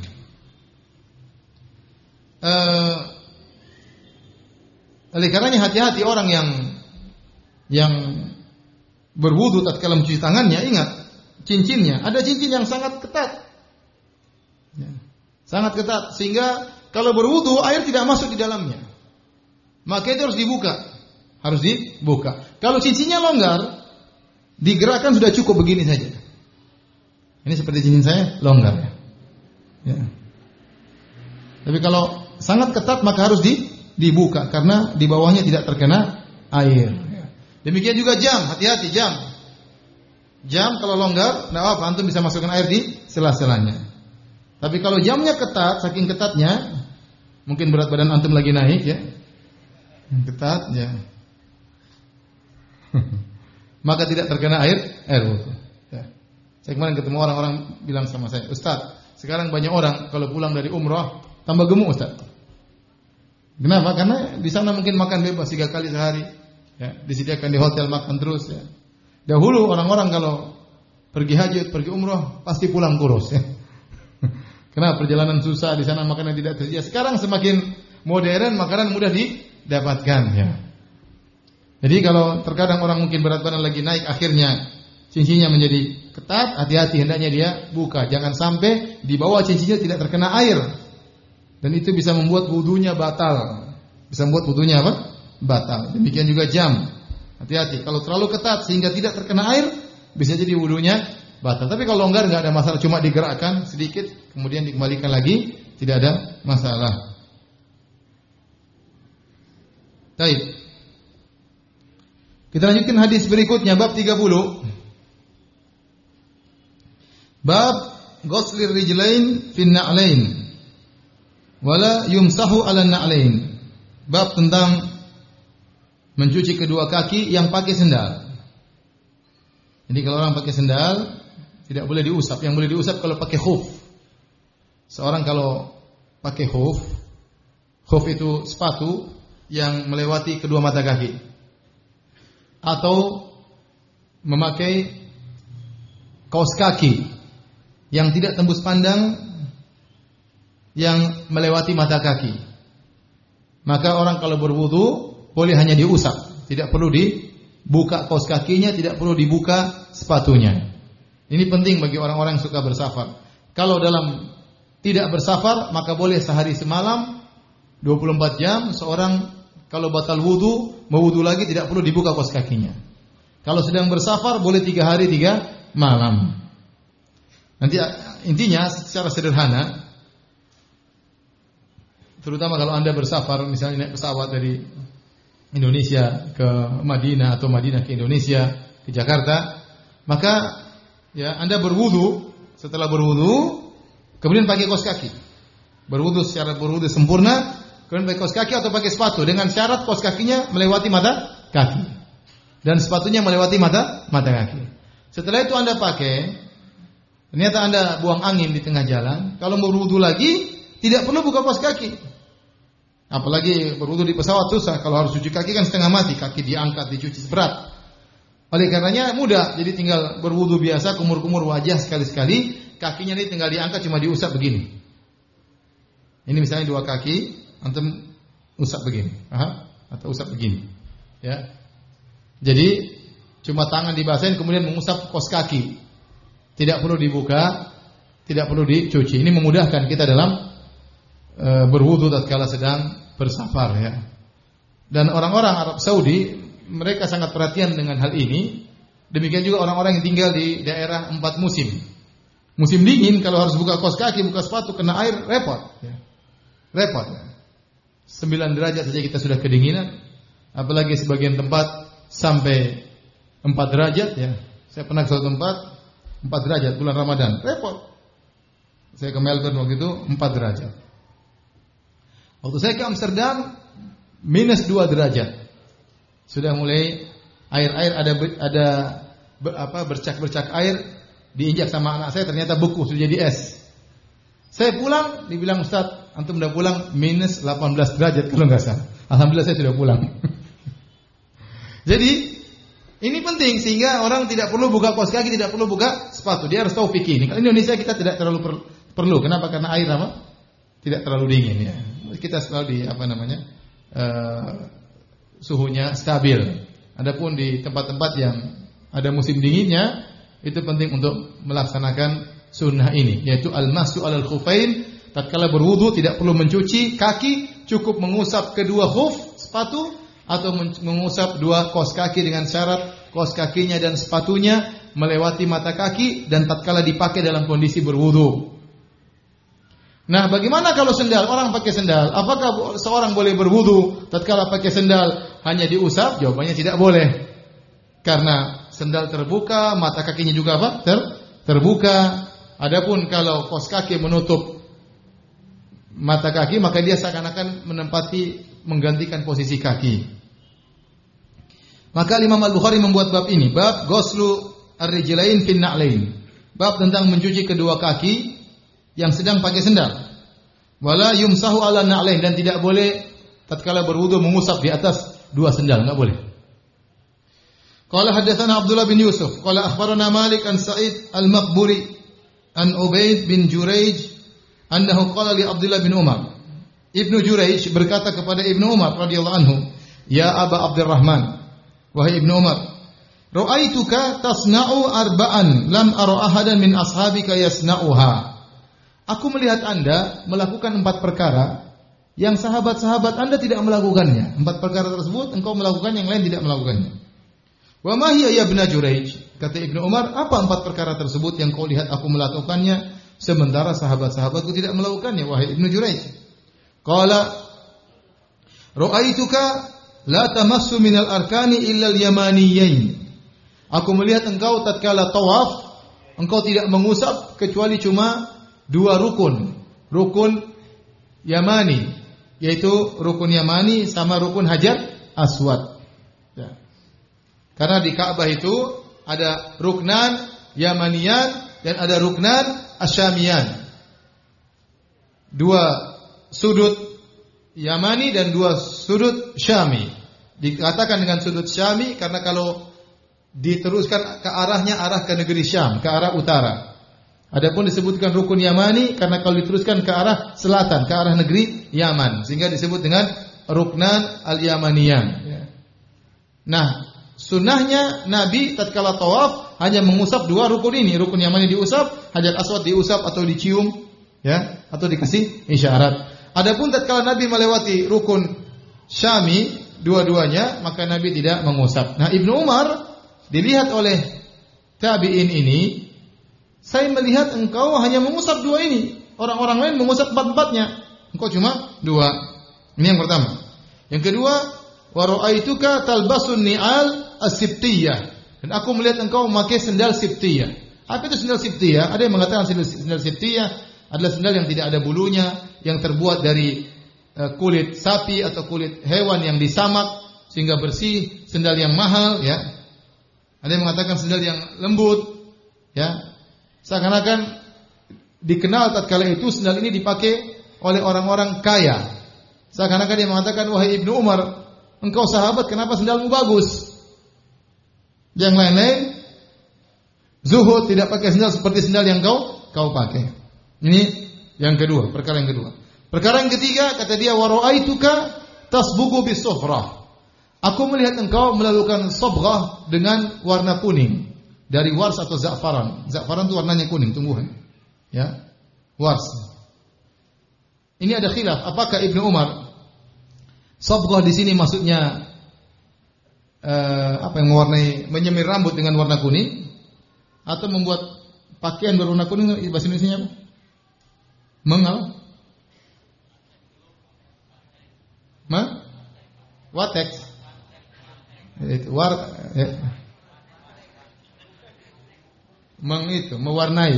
Uh, oleh karenanya hati-hati orang yang yang berwudu tatkala mencuci tangannya, ingat cincinnya, ada cincin yang sangat ketat, ya, sangat ketat sehingga kalau berwudu air tidak masuk di dalamnya, maka itu harus dibuka. Harus dibuka. Kalau cincinnya longgar, digerakkan sudah cukup begini saja. Ini seperti cincin saya, longgar. Ya. Tapi kalau sangat ketat maka harus di, dibuka karena di bawahnya tidak terkena air. Ya. Demikian juga jam, hati-hati jam. Jam kalau longgar, tidak apa, antum bisa masukkan air di sela-selanya. Tapi kalau jamnya ketat, saking ketatnya, mungkin berat badan antum lagi naik, ya, ketat, ya. Maka tidak terkena air air wudu. Ya. Saya kemarin ketemu orang-orang bilang sama saya, Ustaz, sekarang banyak orang kalau pulang dari umrah tambah gemuk, Ustaz. Kenapa? Karena di sana mungkin makan bebas tiga kali sehari, ya, disediakan di hotel makan terus. Ya. Dahulu orang-orang kalau pergi haji, pergi umrah pasti pulang kurus. Ya. Karena perjalanan susah, di sana makanan tidak tersedia. Sekarang semakin modern, makanan mudah didapatkan. Ya. Jadi kalau terkadang orang mungkin berat badan lagi naik, akhirnya cincinnya menjadi ketat, hati-hati hendaknya dia buka. Jangan sampai di bawah cincinnya tidak terkena air. Dan itu bisa membuat wudunya batal. Bisa membuat wudunya apa? Batal. Demikian juga jam. Hati-hati. Kalau terlalu ketat sehingga tidak terkena air, bisa jadi wudunya batal. Tapi kalau longgar nggak ada masalah, cuma digerakkan sedikit, kemudian dikembalikan lagi, tidak ada masalah. Baik. Kita lanjutkan hadis berikutnya, bab tiga puluh. Bab ghuslir rijlain fin na'lain wala yumsahu 'ala na'lain. Bab tentang mencuci kedua kaki yang pakai sendal. Jadi kalau orang pakai sendal tidak boleh diusap, yang boleh diusap kalau pakai khuf. Seorang kalau pakai khuf, khuf itu sepatu yang melewati kedua mata kaki. Atau memakai kaos kaki yang tidak tembus pandang yang melewati mata kaki. Maka orang kalau berwudu boleh hanya diusap, tidak perlu dibuka kaos kakinya, tidak perlu dibuka sepatunya. Ini penting bagi orang-orang yang suka bersafar. Kalau dalam tidak bersafar maka boleh sehari semalam dua puluh empat jam seorang kalau batal wudu, mau wudu lagi tidak perlu dibuka kaos kakinya. Kalau sedang bersafar boleh tiga hari tiga malam. Nanti intinya secara sederhana, terutama kalau Anda bersafar, misalnya naik pesawat dari Indonesia ke Madinah atau Madinah ke Indonesia ke Jakarta, maka ya Anda berwudu, setelah berwudu kemudian pakai kaos kaki. Berwudu secara berwudu sempurna, kemudian pakai kaos kaki atau pakai sepatu dengan syarat kaos kakinya melewati mata kaki dan sepatunya melewati mata mata kaki. Setelah itu Anda pakai, ternyata Anda buang angin di tengah jalan, kalau mau berwudu lagi tidak perlu buka kaos kaki. Apalagi berwudu di pesawat susah, kalau harus cuci kaki kan setengah mati, kaki diangkat dicuci berat. Oleh karenanya mudah, jadi tinggal berwudu biasa, kumur-kumur wajah sekali-sekali, kakinya ini tinggal diangkat cuma diusap begini. Ini misalnya dua kaki, antum usap begini, aha, atau usap begini, ya. Jadi cuma tangan dibasahin kemudian mengusap kaos kaki, tidak perlu dibuka, tidak perlu dicuci. Ini memudahkan kita dalam e, berwudu tatkala sedang bersafar, ya. Dan orang-orang Arab Saudi mereka sangat perhatian dengan hal ini. Demikian juga orang-orang yang tinggal di daerah empat musim. Musim dingin kalau harus buka kaos kaki, buka sepatu kena air repot, ya. Repot. Ya. sembilan derajat saja kita sudah kedinginan. Apalagi sebagian tempat sampai empat derajat ya. Saya pernah ke suatu tempat empat derajat bulan Ramadan, repot. Saya ke Melbourne waktu itu empat derajat. Waktu saya ke Amsterdam minus dua derajat. Sudah mulai air-air ada ada ber, apa bercak-bercak air diinjak sama anak saya, ternyata beku sudah jadi es. Saya pulang dibilang, Ustaz, antum udah pulang minus delapan belas derajat kalau enggak salah. Alhamdulillah saya sudah pulang. Jadi ini penting sehingga orang tidak perlu buka kaos kaki, tidak perlu buka sepatu. Dia harus tahu fikih ini. Kalau Indonesia kita tidak terlalu per, perlu. Kenapa? Karena air apa? Tidak terlalu dingin ya. Kita selalu di apa namanya? Uh, suhunya stabil. Adapun di tempat-tempat yang ada musim dinginnya, itu penting untuk melaksanakan sunnah ini, yaitu al-mashu 'alal khufain. Tatkala berwudu tidak perlu mencuci kaki, cukup mengusap kedua khuf sepatu atau mengusap dua kaos kaki dengan syarat kaos kakinya dan sepatunya melewati mata kaki dan tatkala dipakai dalam kondisi berwudu. Nah, bagaimana kalau sendal? Orang pakai sendal, apakah seorang boleh berwudu tatkala pakai sendal hanya diusap? Jawabannya tidak boleh. Karena sendal terbuka, mata kakinya juga apa? Ter, terbuka. Adapun kalau kaos kaki menutup mata kaki, maka dia seakan-akan menempati menggantikan posisi kaki. Maka Imam Al-Bukhari membuat bab ini, bab ghuslu ar-rijlain fin na'lain. Bab tentang mencuci kedua kaki yang sedang pakai sendal. Wala yumsahu 'ala na'lain, dan tidak boleh tatkala berwudu mengusap di atas dua sendal, enggak boleh. Qala hadatsana Abdullah bin Yusuf, qala akhbarana Malik an Sa'id al-Maqburi an Ubaid bin Jurayj annahu qala li Abdullah bin Umar. Ibnu Jurayj berkata kepada Ibnu Umar radhiyallahu anhu, "Ya Aba Abdurrahman, wahai Ibnu Umar, ra'aituka tasna'u arba'an lam ara ahadan min ashabika yasna'uha." Aku melihat Anda melakukan empat perkara yang sahabat-sahabat Anda tidak melakukannya. Empat perkara tersebut engkau melakukan, yang lain tidak melakukannya. Wa ma hiya ya Ibnu Jurayj? Kata Ibnu Umar, apa empat perkara tersebut yang kau lihat aku melakukannya sementara sahabat-sahabatku tidak melakukannya, wahai Ibnu Jurayj? Qala ra'aituka la tamassu minal arkani illa al-yamaniyyain. Aku melihat engkau tatkala tawaf, engkau tidak mengusap kecuali cuma dua rukun. Rukun Yamani, yaitu rukun Yamani sama rukun Hajar Aswad. Ya. Karena di Ka'bah itu ada ruknan Yamaniyan dan ada ruknan Asyamiyan. Dua sudut Yamani dan dua sudut Syami. Dikatakan dengan sudut Syami karena kalau diteruskan ke arahnya arah ke negeri Syam, ke arah utara. Adapun disebutkan rukun Yamani karena kalau diteruskan ke arah selatan, ke arah negeri Yaman, sehingga disebut dengan ruknan al-Yamaniyan. Nah, sunnahnya Nabi tatkala tawaf hanya mengusap dua rukun ini. Rukun Yamani diusap, Hajar Aswad diusap atau dicium, ya, atau dikasih isyarat. Adapun tatkala Nabi melewati rukun Syami dua-duanya, maka Nabi tidak mengusap. Nah, Ibnu Umar dilihat oleh tabi'in ini, saya melihat engkau hanya mengusap dua ini. Orang-orang lain mengusap empat-empatnya. Engkau cuma dua. Ini yang pertama. Yang kedua, wa ra'aituka talbasun ni'al as-sibtiyah. Dan aku melihat engkau memakai sendal sibtiyah. Apa itu sendal sibtiyah? Ada yang mengatakan sendal, sendal sibtiyah adalah sendal yang tidak ada bulunya, yang terbuat dari uh, kulit sapi atau kulit hewan yang disamak sehingga bersih, sendal yang mahal, ya. Ada yang mengatakan sendal yang lembut, ya. Seakan-akan dikenal tatkala itu sendal ini dipakai oleh orang-orang kaya. Seakan-akan dia mengatakan, wahai Ibnu Umar, engkau sahabat, kenapa sendalmu bagus? Yang lain-lain zuhud, tidak pakai sendal seperti sendal yang kau kau pakai. Ini yang kedua, perkara yang kedua. Perkara yang ketiga, kata dia, wa ra'aituka tasbugu bis-sufrah. Aku melihat engkau melakukan sobghah dengan warna kuning. Dari wars atau za'faran. Za'faran itu warnanya kuning, tumbuhan. Ya, wars. Ini ada khilaf. Apakah Ibnu Umar sabghah di sini maksudnya uh, apa yang mewarnai, menyemir rambut dengan warna kuning, atau membuat pakaian berwarna kuning? Bahasa Indonesianya apa? Mengal? Ma? Watex. Itu war ya. Meng itu mewarnai.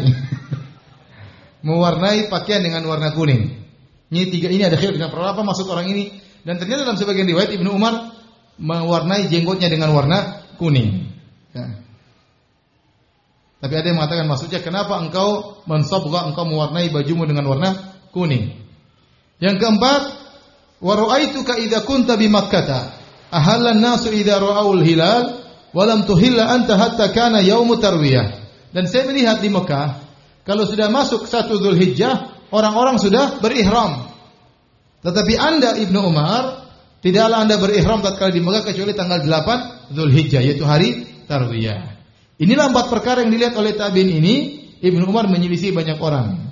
Mewarnai pakaian dengan warna kuning. Ini tiga ini ada khilaf dengan apa maksud orang ini, dan ternyata dalam sebagian riwayat Ibnu Umar mewarnai jenggotnya dengan warna kuning. Ya. Tapi ada yang mengatakan maksudnya kenapa engkau mensabgha, engkau mewarnai bajumu dengan warna kuning. Yang keempat, wa ra'aituka idza kunta bi Makkah ahalla an-nasu idza ra'aul hilal wa lam tuhilla anta hatta kana yaum tarwiyah. Dan saya melihat di Mekah kalau sudah masuk satu Dzulhijjah orang-orang sudah berihram. Tetapi Anda Ibnu Umar tidaklah Anda berihram tatkala di Mekah kecuali tanggal delapan Dzulhijjah yaitu hari tarwiyah. Inilah empat perkara yang dilihat oleh tabi'in ini. Ibnu Umar menyelisih banyak orang.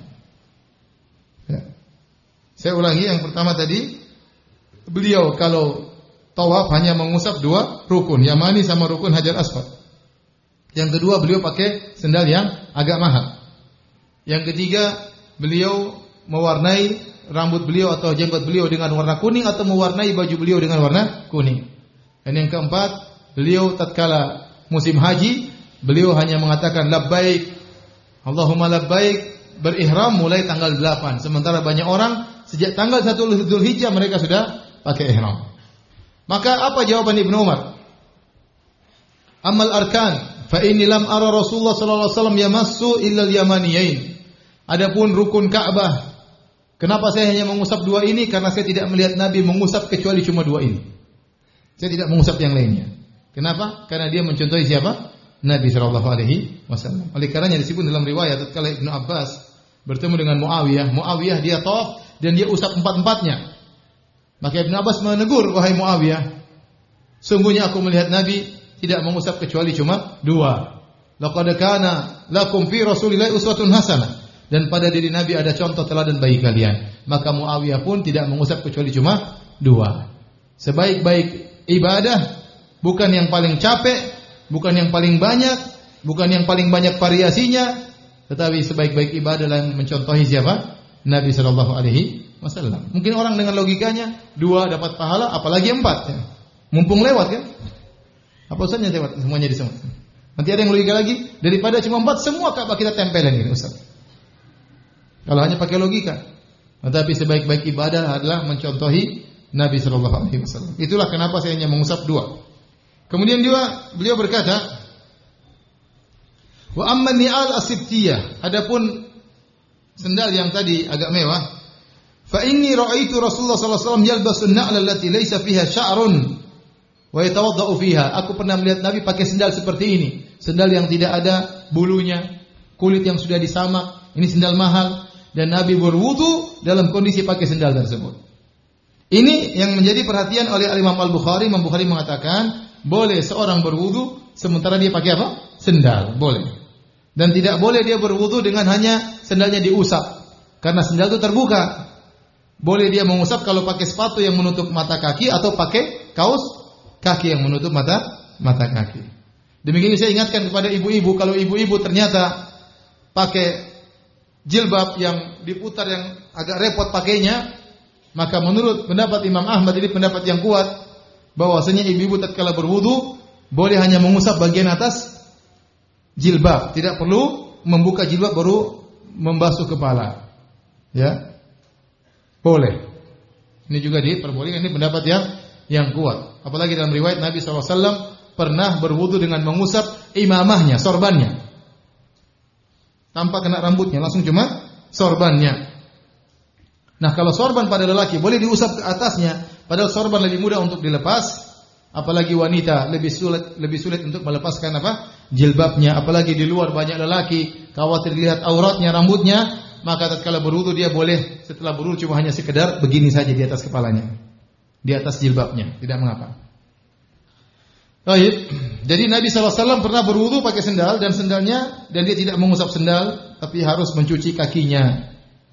Ya. Saya ulangi, yang pertama tadi beliau kalau tawaf hanya mengusap dua rukun, Yamani sama rukun Hajar Aswad. Yang kedua beliau pakai sendal yang agak mahal. Yang ketiga beliau mewarnai rambut beliau atau jenggot beliau dengan warna kuning atau mewarnai baju beliau dengan warna kuning. Dan yang keempat, beliau tatkala musim haji, beliau hanya mengatakan labbaik, Allahumma labbaik, berihram mulai tanggal delapan. Sementara banyak orang sejak tanggal satu Dzulhijjah mereka sudah pakai ihram. Maka apa jawaban Ibnu Umar? Amal arkan, fa inni lam ara Rasulullah sallallahu alaihi wasallam yamassu illa al-yamaniyain. Adapun rukun Ka'bah, kenapa saya hanya mengusap dua ini? Karena saya tidak melihat Nabi mengusap kecuali cuma dua ini. Saya tidak mengusap yang lainnya. Kenapa? Karena dia mencontohi siapa? Nabi sallallahu alaihi wasallam. Oleh karenanya disebut dalam riwayat tatkala Ibnu Abbas bertemu dengan Muawiyah, Muawiyah dia tawaf dan dia usap empat-empatnya. Maka Ibnu Abbas menegur, wahai Muawiyah, sungguhnya aku melihat Nabi tidak mengusap kecuali cuma dua. Laqad kana lakum fi Rasulillahi uswatun hasanah. Dan pada diri Nabi ada contoh teladan bagi kalian. Maka Muawiyah pun tidak mengusap kecuali cuma dua. Sebaik-baik ibadah bukan yang paling capek, bukan yang paling banyak, bukan yang paling banyak variasinya, tetapi sebaik-baik ibadah yang mencontohi siapa? Nabi sallallahu alaihi wasallam. Mungkin orang dengan logikanya dua dapat pahala, apalagi empat ya. Mumpung lewat kan? Apa usahanya lewat semuanya di sana. Nanti ada yang logika lagi, daripada cuma empat semua Ka'bah kita tempelin gitu Ustaz. Kalau hanya pakai logika. Tetapi sebaik-baik ibadah adalah mencontohi Nabi sallallahu alaihi wasallam. Itulah kenapa saya hanya mengusap dua. Kemudian juga beliau berkata, wa amma ni'al as-sibtiyah, adapun sendal yang tadi agak mewah, fa inni ra'aitu Rasulullah sallallahu alaihi wasallam yalbasu an-na'la allati laysa fiha sya'run wa yatawaddau fiha. Aku pernah melihat Nabi pakai sendal seperti ini, sendal yang tidak ada bulunya, kulit yang sudah disamak. Ini sendal mahal. Dan Nabi berwudu dalam kondisi pakai sendal tersebut. Ini yang menjadi perhatian oleh Imam Al-Bukhari. Imam Bukhari mengatakan boleh seorang berwudu sementara dia pakai apa? Sendal, boleh. Dan tidak boleh dia berwudu dengan hanya sendalnya diusap, karena sendal itu terbuka. Boleh dia mengusap kalau pakai sepatu yang menutup mata kaki atau pakai kaos kaki yang menutup mata mata kaki. Demikian saya ingatkan kepada ibu-ibu, kalau ibu-ibu ternyata pakai jilbab yang diputar yang agak repot pakainya, maka menurut pendapat Imam Ahmad ini pendapat yang kuat bahwasanya ibu-ibu tatkala berwudu boleh hanya mengusap bagian atas jilbab, tidak perlu membuka jilbab baru membasuh kepala. Ya. Boleh. Ini juga diperbolehkan, ini pendapat yang yang kuat. Apalagi dalam riwayat Nabi sallallahu alaihi wasallam pernah berwudu dengan mengusap imamahnya, sorbannya. Tanpa kena rambutnya, langsung cuma sorbannya. Nah, kalau sorban pada lelaki boleh diusap ke atasnya, padahal sorban lebih mudah untuk dilepas, apalagi wanita lebih sulit lebih sulit untuk melepaskan apa? Jilbabnya, apalagi di luar banyak lelaki, khawatir dilihat auratnya, rambutnya, maka tatkala berwudu dia boleh setelah berwudu cuma hanya sekedar begini saja di atas kepalanya. Di atas jilbabnya, tidak mengapa. Baik, jadi Nabi sallallahu alaihi wasallam pernah berwudu pakai sendal dan sendalnya dan dia tidak mengusap sendal, tapi harus mencuci kakinya.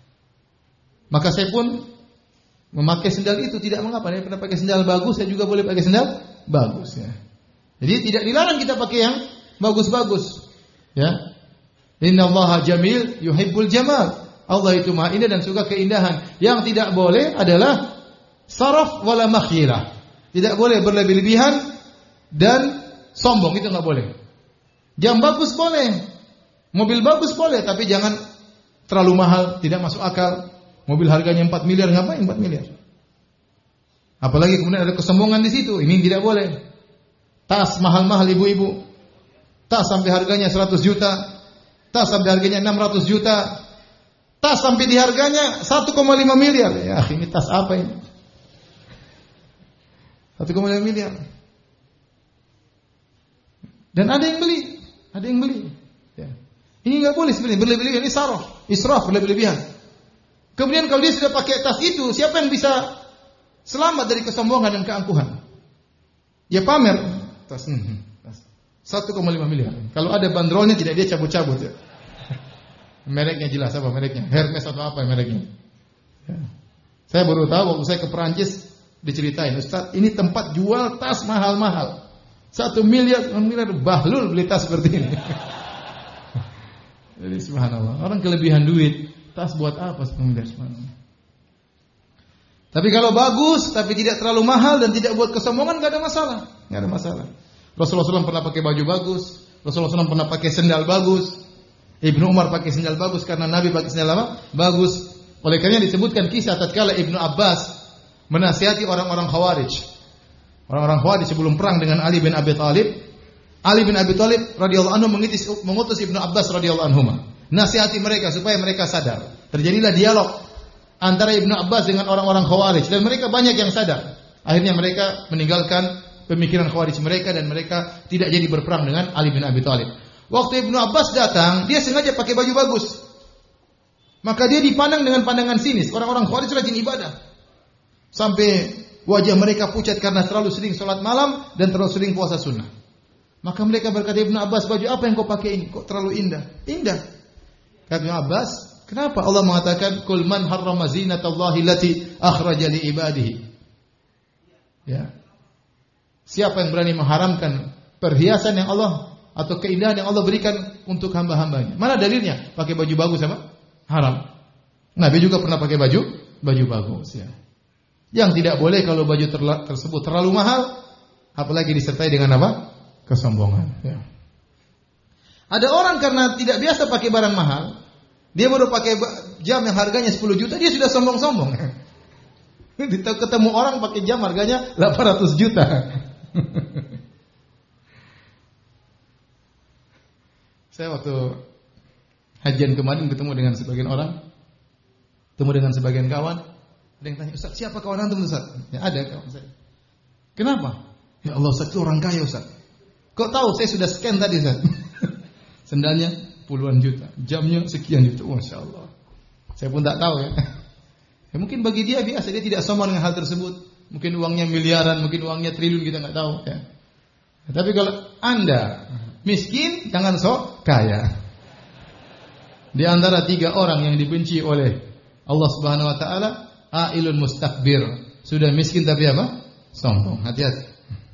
Maka saya pun memakai sendal itu tidak mengapa. Dia pernah pakai sendal bagus, saya juga boleh pakai sendal bagus. Ya. Jadi tidak dilarang kita pakai yang bagus-bagus. Ya, Innallaha jamil yuhibbul jamal. Allah itu maha indah dan suka keindahan. Yang tidak boleh adalah saraf wala makhirah. Tidak boleh berlebih-lebihan dan sombong, itu nggak boleh. Jam bagus boleh, mobil bagus boleh, tapi jangan terlalu mahal, tidak masuk akal. Mobil harganya empat miliar, ngapain empat miliar? Apalagi kemudian ada kesombongan di situ, ini tidak boleh. Tas mahal-mahal ibu-ibu, tas sampai harganya seratus juta, tas sampai harganya enam ratus juta, tas sampai di harganya satu koma lima miliar. Ya, ini tas apa ini? satu koma lima miliar. Dan ada yang beli, ada yang beli. Ya. Ini nggak boleh sebenarnya, berlebihan, ini saraf, israf, berlebihan. Kemudian kalau dia sudah pakai tas itu, siapa yang bisa selamat dari kesombongan dan keangkuhan? Ya pamer tas, hmm, tas satu koma lima miliar. Kalau ada bandrolnya tidak dia cabut-cabut ya. Mereknya jelas apa mereknya? Hermes atau apa mereknya? Ya. Saya baru tahu waktu saya ke Perancis diceritain, Ustaz, ini tempat jual tas mahal-mahal. Satu miliar, miliar bahlul beli tas seperti ini. Jadi subhanallah, orang kelebihan duit, tas buat apa satu miliar subhanallah. Tapi kalau bagus, tapi tidak terlalu mahal dan tidak buat kesombongan, nggak ada masalah, nggak ada masalah. Rasulullah shallallahu alaihi wasallam pernah pakai baju bagus, Rasulullah shallallahu alaihi wasallam pernah pakai sendal bagus, Ibnu Umar pakai sendal bagus karena Nabi pakai sendal apa? Bagus. Oleh karena disebutkan kisah tatkala Ibnu Abbas menasihati orang-orang Khawarij. Orang-orang Khawarij sebelum perang dengan Ali bin Abi Thalib, Ali bin Abi Thalib radhiyallahu anhu mengutus, mengutus Ibnu Abbas radhiyallahu anhu, nasihati mereka supaya mereka sadar. Terjadilah dialog antara Ibnu Abbas dengan orang-orang Khawarij dan mereka banyak yang sadar. Akhirnya mereka meninggalkan pemikiran Khawarij mereka dan mereka tidak jadi berperang dengan Ali bin Abi Thalib. Waktu Ibnu Abbas datang, dia sengaja pakai baju bagus. Maka dia dipandang dengan pandangan sinis. Orang-orang Khawarij rajin ibadah. Sampai wajah mereka pucat karena terlalu sering sholat malam dan terlalu sering puasa sunnah. Maka mereka berkata, Ibnu Abbas, baju apa yang kau pakai ini? Kok terlalu indah? Indah. Kata Ibnu Abbas, kenapa Allah mengatakan kul man harrama zinatallahi allati akhraja li ibadihi? Ya. Siapa yang berani mengharamkan perhiasan yang Allah atau keindahan yang Allah berikan untuk hamba-hambanya? Mana dalilnya? Pakai baju bagus apa? Haram. Nabi juga pernah pakai baju baju bagus ya. Yang tidak boleh kalau baju terla, tersebut terlalu mahal, apalagi disertai dengan apa? Kesombongan ya. Ada orang karena tidak biasa pakai barang mahal, dia baru pakai jam yang harganya sepuluh juta, dia sudah sombong-sombong. Ketemu orang pakai jam harganya delapan ratus juta. Saya waktu hajian kemarin ketemu dengan sebagian orang, ketemu dengan sebagian kawan, ada yang tanya, Ustaz, siapa kawan antum Ustaz? Ya ada kawan saya. Kenapa? Ya Allah, Ustaz itu orang kaya Ustaz. Kok tahu? Saya sudah scan tadi Ustaz. Sendalnya puluhan juta, jamnya sekian juta, masya Allah. Saya pun tak tahu ya. Ya mungkin bagi dia biasa, dia tidak sombong dengan hal tersebut. Mungkin uangnya miliaran, mungkin uangnya triliun, kita nggak tahu ya. Tapi kalau Anda miskin, jangan sok kaya. Di antara tiga orang yang dibenci oleh Allah Subhanahu wa taala, ailun mustakbir. Sudah miskin tapi apa? Sombong. Hati-hati.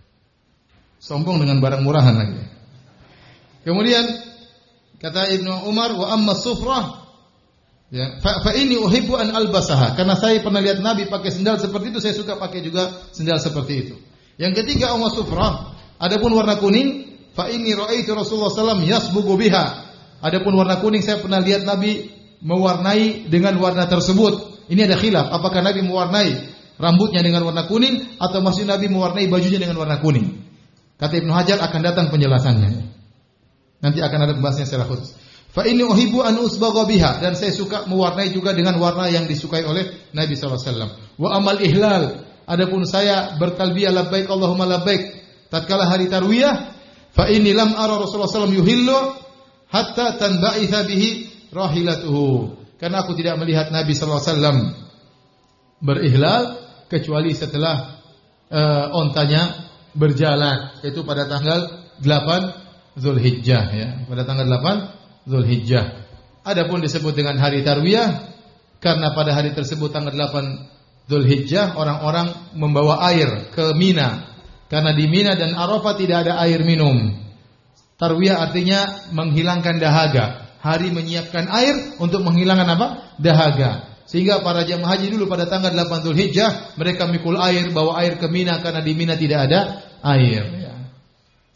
Sombong dengan barang murahan lagi. Kemudian kata Ibnu Umar, wa amma sufrah, ya, fa, fa inni uhibbu an albasaha. Karena saya pernah lihat Nabi pakai sendal seperti itu, saya suka pakai juga sendal seperti itu. Yang ketiga, amma sufrah, adapun warna kuning, fa inni ra'aitu Rasulullah sallallahu alaihi wasallam yasbugu biha. Adapun warna kuning, saya pernah lihat Nabi mewarnai dengan warna tersebut. Ini ada khilaf, apakah Nabi mewarnai rambutnya dengan warna kuning atau masih Nabi mewarnai bajunya dengan warna kuning. Kata Ibnu Hajar akan datang penjelasannya. Nanti akan ada pembahasannya secara khusus. Fa inni uhibbu an usbagha biha, dan saya suka mewarnai juga dengan warna yang disukai oleh Nabi sallallahu alaihi wasallam. Wa amal ihlal, adapun saya bertalbiyah labbaik Allahumma labbaik tatkala hari tarwiyah, fa inni lam ara Rasulullah sallallahu alaihi wasallam yuhillu hatta tanba'itha bihi rahilatuhu. Karena aku tidak melihat Nabi sallallahu alaihi wasallam berihlal kecuali setelah uh, ontanya berjalan, yaitu pada tanggal delapan Zulhijjah ya, pada tanggal delapan Zulhijjah. Adapun disebut dengan hari tarwiyah karena pada hari tersebut tanggal delapan Zulhijjah orang-orang membawa air ke Mina. Karena di Mina dan Arafah tidak ada air minum. Tarwiyah artinya menghilangkan dahaga. Hari menyiapkan air untuk menghilangkan apa? Dahaga. Sehingga para jamaah haji dulu pada tanggal delapan Zulhijjah mereka mikul air, bawa air ke Mina karena di Mina tidak ada air ya.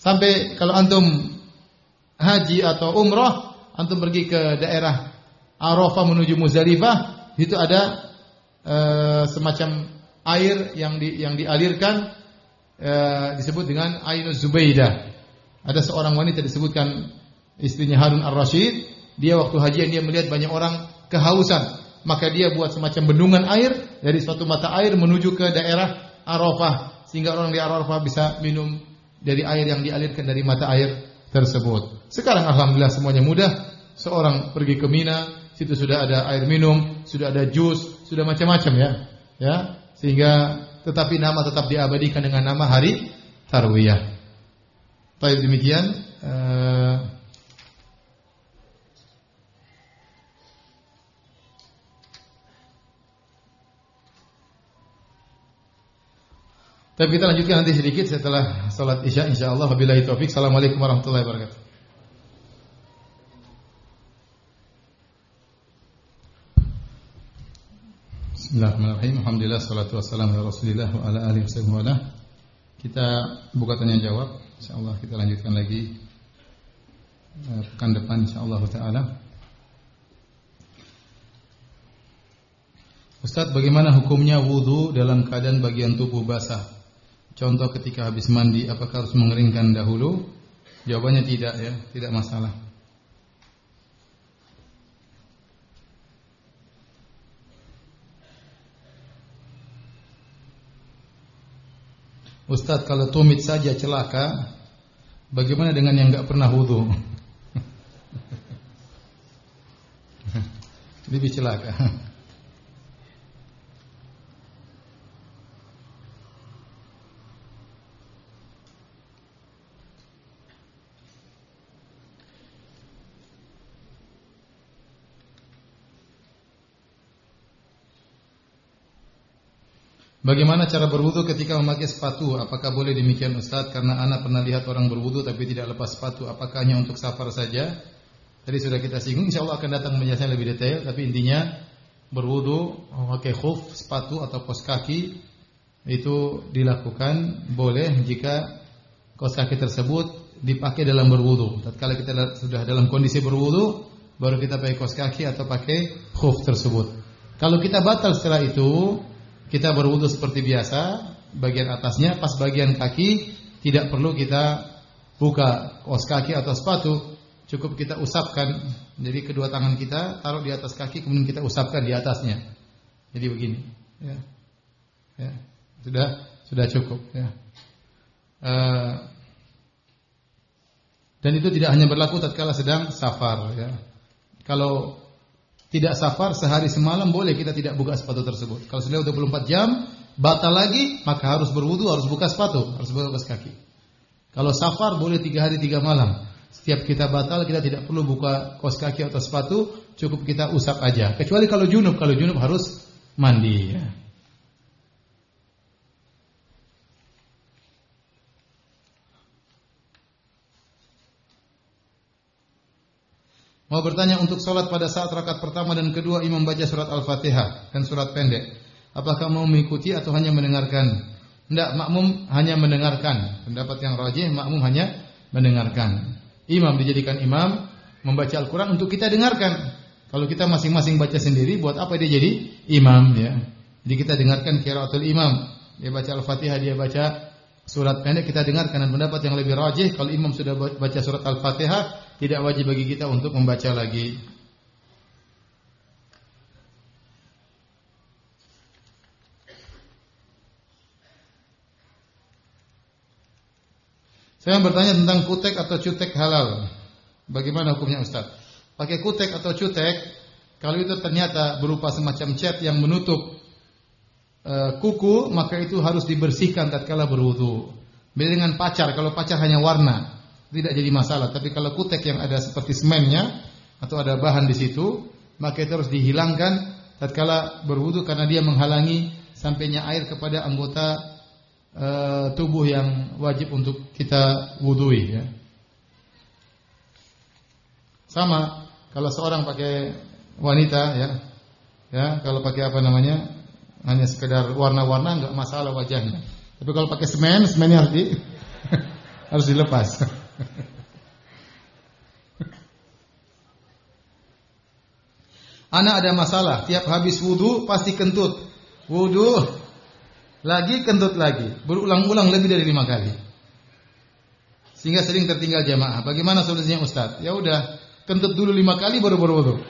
Sampai kalau antum haji atau umrah, antum pergi ke daerah Arafah menuju Muzdalifah, itu ada e, semacam air yang di, yang dialirkan e, disebut dengan Ainuz Zubaidah. Ada seorang wanita disebutkan istrinya Harun Ar-Rasyid, dia waktu hajian dia melihat banyak orang kehausan, maka dia buat semacam bendungan air dari suatu mata air menuju ke daerah Arafah, sehingga orang di Arafah bisa minum dari air yang dialirkan dari mata air tersebut. Sekarang alhamdulillah semuanya mudah. Seorang pergi ke Mina, situ sudah ada air minum, sudah ada jus, sudah macam-macam ya. Ya, sehingga tetapi nama tetap diabadikan dengan nama hari Tarwiyah. Baik, demikian uh, tapi kita lanjutkan nanti sedikit setelah salat Isya insyaallah. Wabillahi taufik. Assalamualaikum warahmatullahi wabarakatuh. Bismillahirrahmanirrahim. Alhamdulillah salatu wassalamu ala Rasulillah wa ala alihi wasallam. Kita buka tanya jawab. Insyaallah kita lanjutkan lagi pekan depan insyaallah taala. Ustaz, bagaimana hukumnya wudu dalam keadaan bagian tubuh basah? Contoh ketika habis mandi, apakah harus mengeringkan dahulu? Jawabannya tidak ya, tidak masalah. Ustaz, kalau tumit saja celaka, bagaimana dengan yang enggak pernah wudu? Lebih celaka. Bagaimana cara berwudu ketika memakai sepatu? Apakah boleh demikian Ustaz? Karena anak pernah lihat orang berwudu tapi tidak lepas sepatu. Apakah hanya untuk safar saja? Tadi sudah kita singgung, insyaallah akan datang menjelaskan lebih detail. Tapi intinya berwudu memakai khuf, sepatu atau kaos kaki itu dilakukan boleh jika kaos kaki tersebut dipakai dalam berwudu. Tatkala kita sudah dalam kondisi berwudu, baru kita pakai kaos kaki atau pakai khuf tersebut. Kalau kita batal setelah itu, kita berwudu seperti biasa, bagian atasnya, pas bagian kaki tidak perlu kita buka kaos kaki atau sepatu, cukup kita usapkan. Jadi kedua tangan kita taruh di atas kaki, kemudian kita usapkan di atasnya. Jadi begini, ya, ya. sudah sudah cukup. Ya. Uh, dan itu tidak hanya berlaku tatkala sedang safar. Ya. Kalau tidak safar sehari semalam boleh kita tidak buka sepatu tersebut. Kalau sudah dua puluh empat jam batal lagi, maka harus berwudu, harus buka sepatu, harus buka kaos kaki. Kalau safar boleh tiga hari tiga malam. Setiap kita batal kita tidak perlu buka kaos kaki atau sepatu, cukup kita usap aja. Kecuali kalau junub, kalau junub harus mandi. Ya. Mau bertanya, untuk sholat pada saat rakaat pertama dan kedua imam baca surat Al-Fatihah dan surat pendek, apakah mau mengikuti atau hanya mendengarkan? Tidak, makmum hanya mendengarkan. Pendapat yang rajih, makmum hanya mendengarkan. Imam dijadikan imam membaca Al-Quran untuk kita dengarkan. Kalau kita masing-masing baca sendiri, buat apa dia jadi imam? Ya. Jadi kita dengarkan qiraatul imam. Dia baca Al-Fatihah, dia baca surat pendek, kita dengarkan. Dan pendapat yang lebih rajih, kalau imam sudah baca surat Al-Fatihah, tidak wajib bagi kita untuk membaca lagi. Saya bertanya tentang kutek atau cutek halal. Bagaimana hukumnya Ustaz? Pakai kutek atau cutek, kalau itu ternyata berupa semacam cat yang menutup uh, kuku, maka itu harus dibersihkan tatkala berwudu. Beda dengan pacar, kalau pacar hanya warna, tidak jadi masalah. Tapi kalau kutek yang ada seperti semennya atau ada bahan di situ, maka itu harus dihilangkan tatkala berwudu karena dia menghalangi sampainya air kepada anggota e, tubuh yang wajib untuk kita wudui. Ya. Sama kalau seorang pakai wanita, ya, ya kalau pakai apa namanya hanya sekedar warna-warna enggak masalah wajahnya. Tapi kalau pakai semen, semennya harus di harus dilepas. Ana ada masalah, tiap habis wudu pasti kentut. Wudu lagi kentut lagi, berulang-ulang lebih dari lima kali. Sehingga sering tertinggal jamaah. Bagaimana solusinya Ustaz? Ya udah, kentut dulu lima kali baru berwudu.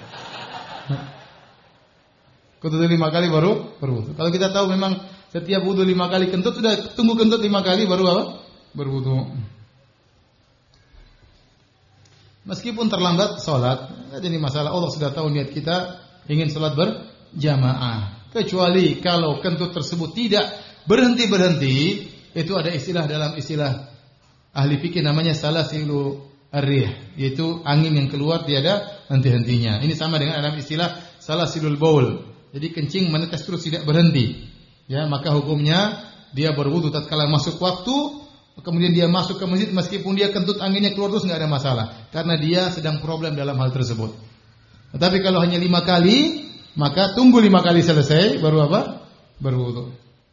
Kentut dulu lima kali baru berwudu. Kalau kita tahu memang setiap wudu lima kali kentut, sudah tunggu kentut lima kali baru apa? Berwudu. Meskipun terlambat sholat, tidak jadi masalah. Allah sudah tahu niat kita ingin sholat berjamaah. Kecuali kalau kentut tersebut tidak berhenti-berhenti, itu ada istilah dalam istilah ahli fikih namanya salasilu ar-rih, yaitu angin yang keluar tiada henti-hentinya. Ini sama dengan dalam istilah salasilul baul. Jadi kencing menetes terus tidak berhenti. Ya, maka hukumnya dia berwudu tatkala masuk waktu. Kemudian dia masuk ke masjid meskipun dia kentut anginnya keluar terus nggak ada masalah karena dia sedang problem dalam hal tersebut. Tetapi kalau hanya lima kali, maka tunggu lima kali selesai baru apa? Berwudu.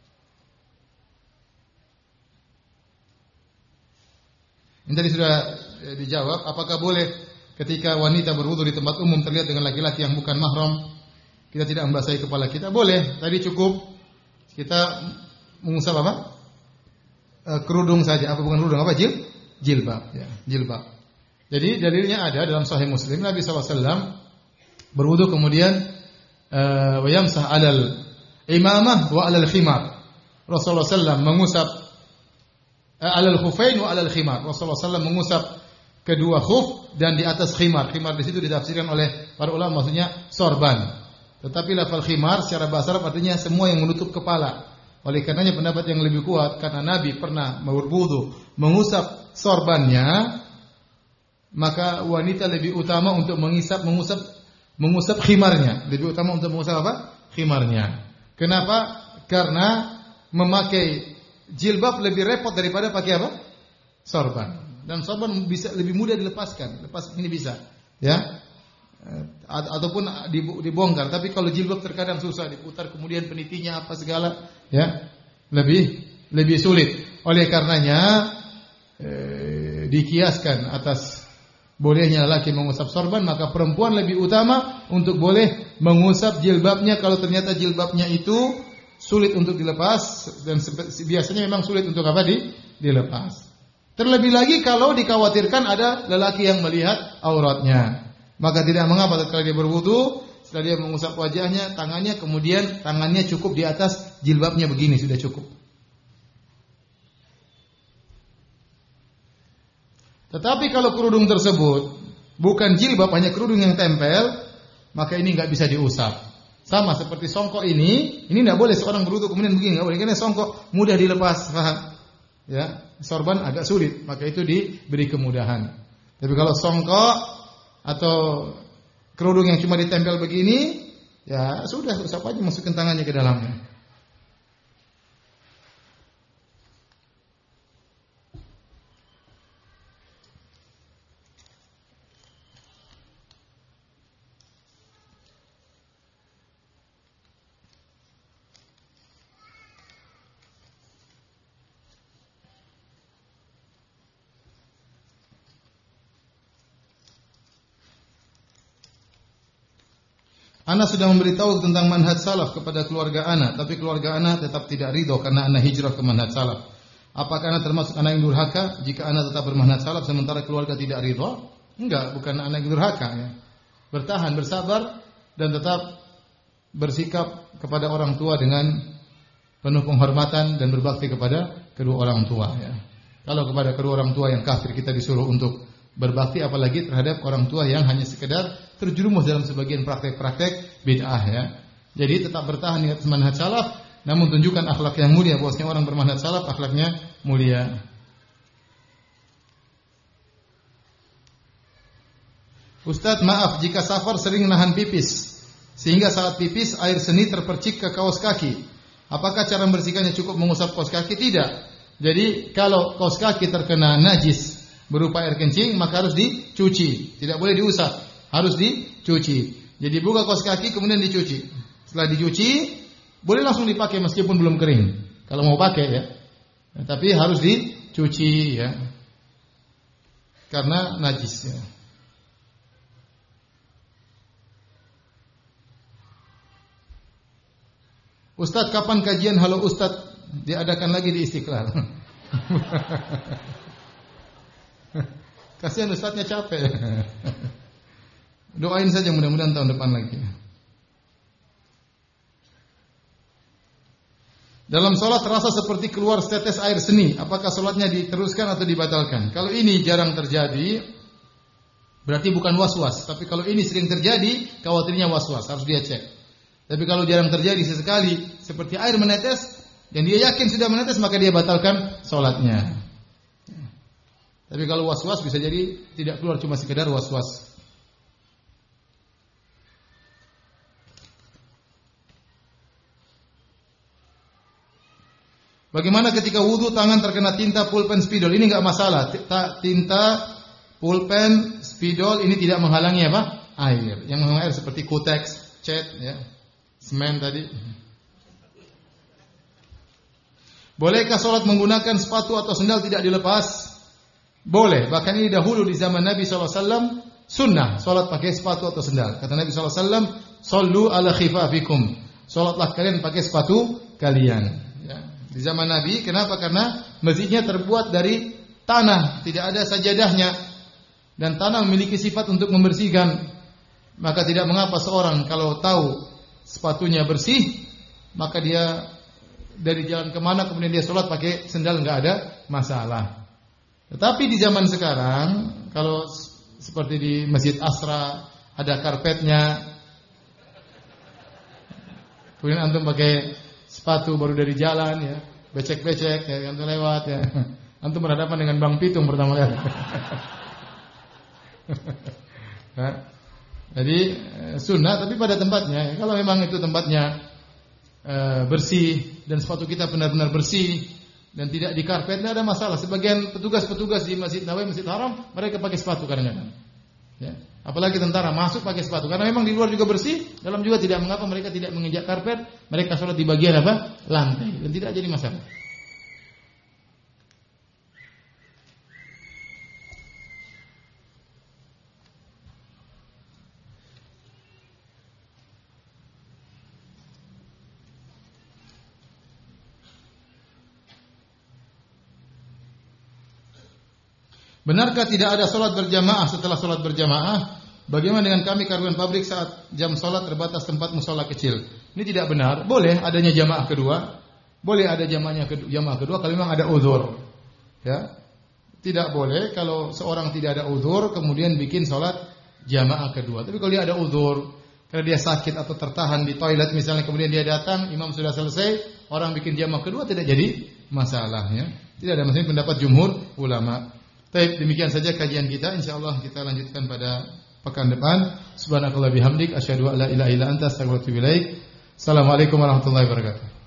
Ini tadi sudah dijawab. Apakah boleh ketika wanita berwudu di tempat umum terlihat dengan laki-laki yang bukan mahram, kita tidak membasahi kepala kita? Boleh. Tadi cukup kita mengusap apa? Kerudung saja, apa bukan kerudung, apa jil? Jilbab, ya, jilbab. Jadi dalilnya ada dalam Sahih Muslim, Nabi sallallahu alaihi wasallam berwudu kemudian wa yamsah 'alal imamah wa 'alal khimar. Rasulullah sallallahu alaihi wasallam mengusap 'alal khufain wa 'alal khimar. Rasulullah sallallahu alaihi wasallam mengusap kedua khuf dan di atas khimar. Khimar di situ ditafsirkan oleh para ulama maksudnya sorban. Tetapi lafal khimar secara bahasa Arab artinya semua yang menutup kepala. Oleh karenanya pendapat yang lebih kuat karena Nabi pernah berwudu mengusap sorbannya, maka wanita lebih utama untuk mengisap mengusap mengusap khimarnya, lebih utama untuk mengusap apa? Khimarnya. Kenapa? Karena memakai jilbab lebih repot daripada pakai apa? Sorban. Dan sorban bisa lebih mudah dilepaskan. Lepas ini bisa, ya. Ataupun dibongkar. Tapi kalau jilbab terkadang susah diputar, kemudian penitinya apa segala, ya, lebih lebih sulit. Oleh karenanya eh, dikiaskan atas bolehnya laki mengusap sorban, maka perempuan lebih utama untuk boleh mengusap jilbabnya kalau ternyata jilbabnya itu sulit untuk dilepas dan biasanya memang sulit untuk apa di dilepas. Terlebih lagi kalau dikhawatirkan ada lelaki yang melihat auratnya. Maka tidak mengapa ketika dia berwudu, setelah dia mengusap wajahnya, tangannya, kemudian tangannya cukup di atas jilbabnya begini, sudah cukup. Tetapi kalau kerudung tersebut bukan jilbab, hanya kerudung yang tempel, maka ini nggak bisa diusap. Sama seperti songkok ini, ini nggak boleh seorang berwudu kemudian begini, nggak boleh, karena songkok mudah dilepas, paham? Ya, sorban agak sulit, maka itu diberi kemudahan. Tapi kalau songkok atau kerudung yang cuma ditempel begini, ya sudah, usap aja, masukin tangannya ke dalamnya. Ana sudah memberitahu tentang manhaj salaf kepada keluarga ana, tapi keluarga ana tetap tidak ridho karena ana hijrah ke manhaj salaf. Apakah ana termasuk anak yang durhaka jika ana tetap bermanhaj salaf sementara keluarga tidak ridho? Enggak, bukan anak yang durhaka, ya. Bertahan, bersabar dan tetap bersikap kepada orang tua dengan penuh penghormatan dan berbakti kepada kedua orang tua, ya. Kalau kepada kedua orang tua yang kafir kita disuruh untuk berbakti, apalagi terhadap orang tua yang hanya sekedar terjerumus dalam sebagian praktek-praktek bid'ah, ya. Jadi tetap bertahan di atas manhaj salaf, namun tunjukkan akhlak yang mulia. Bahwasanya orang bermanhaj salaf akhlaknya mulia. Ustaz, maaf jika safar sering nahan pipis sehingga saat pipis air seni terpercik ke kaos kaki. Apakah cara membersihkannya cukup mengusap kaos kaki? Tidak. Jadi kalau kaos kaki terkena najis berupa air kencing, maka harus dicuci. Tidak boleh diusap, harus dicuci. Jadi buka kaos kaki kemudian dicuci. Setelah dicuci, boleh langsung dipakai meskipun belum kering. Kalau mau pakai, ya. Tapi harus dicuci, ya. karena najis ya. Ustadz, kapan kajian Halo Ustadz diadakan lagi di Istiqlal? Kasihan Ustadznya capek. Doain saja mudah-mudahan tahun depan lagi. Dalam sholat terasa seperti keluar setetes air seni. Apakah sholatnya diteruskan atau dibatalkan? Kalau ini jarang terjadi, berarti bukan was-was. Tapi kalau ini sering terjadi, khawatirnya was-was. Harus dia cek. Tapi kalau jarang terjadi sesekali, seperti air menetes, dan dia yakin sudah menetes, maka dia batalkan sholatnya. Tapi kalau was-was bisa jadi tidak keluar, cuma sekedar was-was. Bagaimana ketika wudhu tangan terkena tinta, pulpen, spidol? Ini enggak masalah. Tinta, pulpen, spidol ini tidak menghalangi apa? Air. Yang menghalangi air seperti kutex, cat, ya, semen tadi. Bolehkah sholat menggunakan sepatu atau sendal tidak dilepas? Boleh. Bahkan ini dahulu di zaman Nabi shallallahu alaihi wasallam sunnah sholat pakai sepatu atau sendal. Kata Nabi shallallahu alaihi wasallam, "Shollu ala khifafikum." Sholatlah kalian pakai sepatu kalian. Ya. Di zaman Nabi, kenapa? Karena masjidnya terbuat dari tanah, tidak ada sajadahnya, dan tanah memiliki sifat untuk membersihkan. Maka tidak mengapa seorang kalau tahu sepatunya bersih, maka dia dari jalan kemana kemudian dia sholat pakai sendal, nggak ada masalah. Tetapi di zaman sekarang, kalau seperti di Masjid Asra ada karpetnya, kemudian antum pakai sepatu baru dari jalan, ya, becek-becek, ya, antum lewat, ya, antum berhadapan dengan Bang Pitung pertama kali. Nah, jadi sunnah tapi pada tempatnya. Kalau memang itu tempatnya e, bersih dan sepatu kita benar-benar bersih dan tidak di karpet, tidak ada masalah. Sebagian petugas-petugas di Masjid Nabawi, Masjid Haram, mereka pakai sepatu kadang-kadang. Ya. Apalagi tentara masuk pakai sepatu, karena memang di luar juga bersih, dalam juga tidak mengapa mereka tidak menginjak karpet, mereka sholat di bagian apa? Lantai, dan tidak jadi masalah. Benarkah tidak ada sholat berjamaah setelah sholat berjamaah? Bagaimana dengan kami karyawan pabrik saat jam sholat terbatas tempat musola kecil? Ini tidak benar. Boleh adanya jamaah kedua, boleh ada jamaahnya kedua, jamaah kedua kalau memang ada uzur. Ya, tidak boleh kalau seorang tidak ada uzur kemudian bikin sholat jamaah kedua. Tapi kalau dia ada uzur, karena dia sakit atau tertahan di toilet misalnya, kemudian dia datang, imam sudah selesai, orang bikin jamaah kedua, tidak jadi masalah. Ya, tidak ada masalah, pendapat jumhur ulama. Baik, demikian saja kajian kita. Insyaallah kita lanjutkan pada pekan depan. Subhanakallah bihamdik asyhadu an la ilaha illa anta astaghfiruka wa atubu ilaik. Assalamualaikum warahmatullahi wabarakatuh.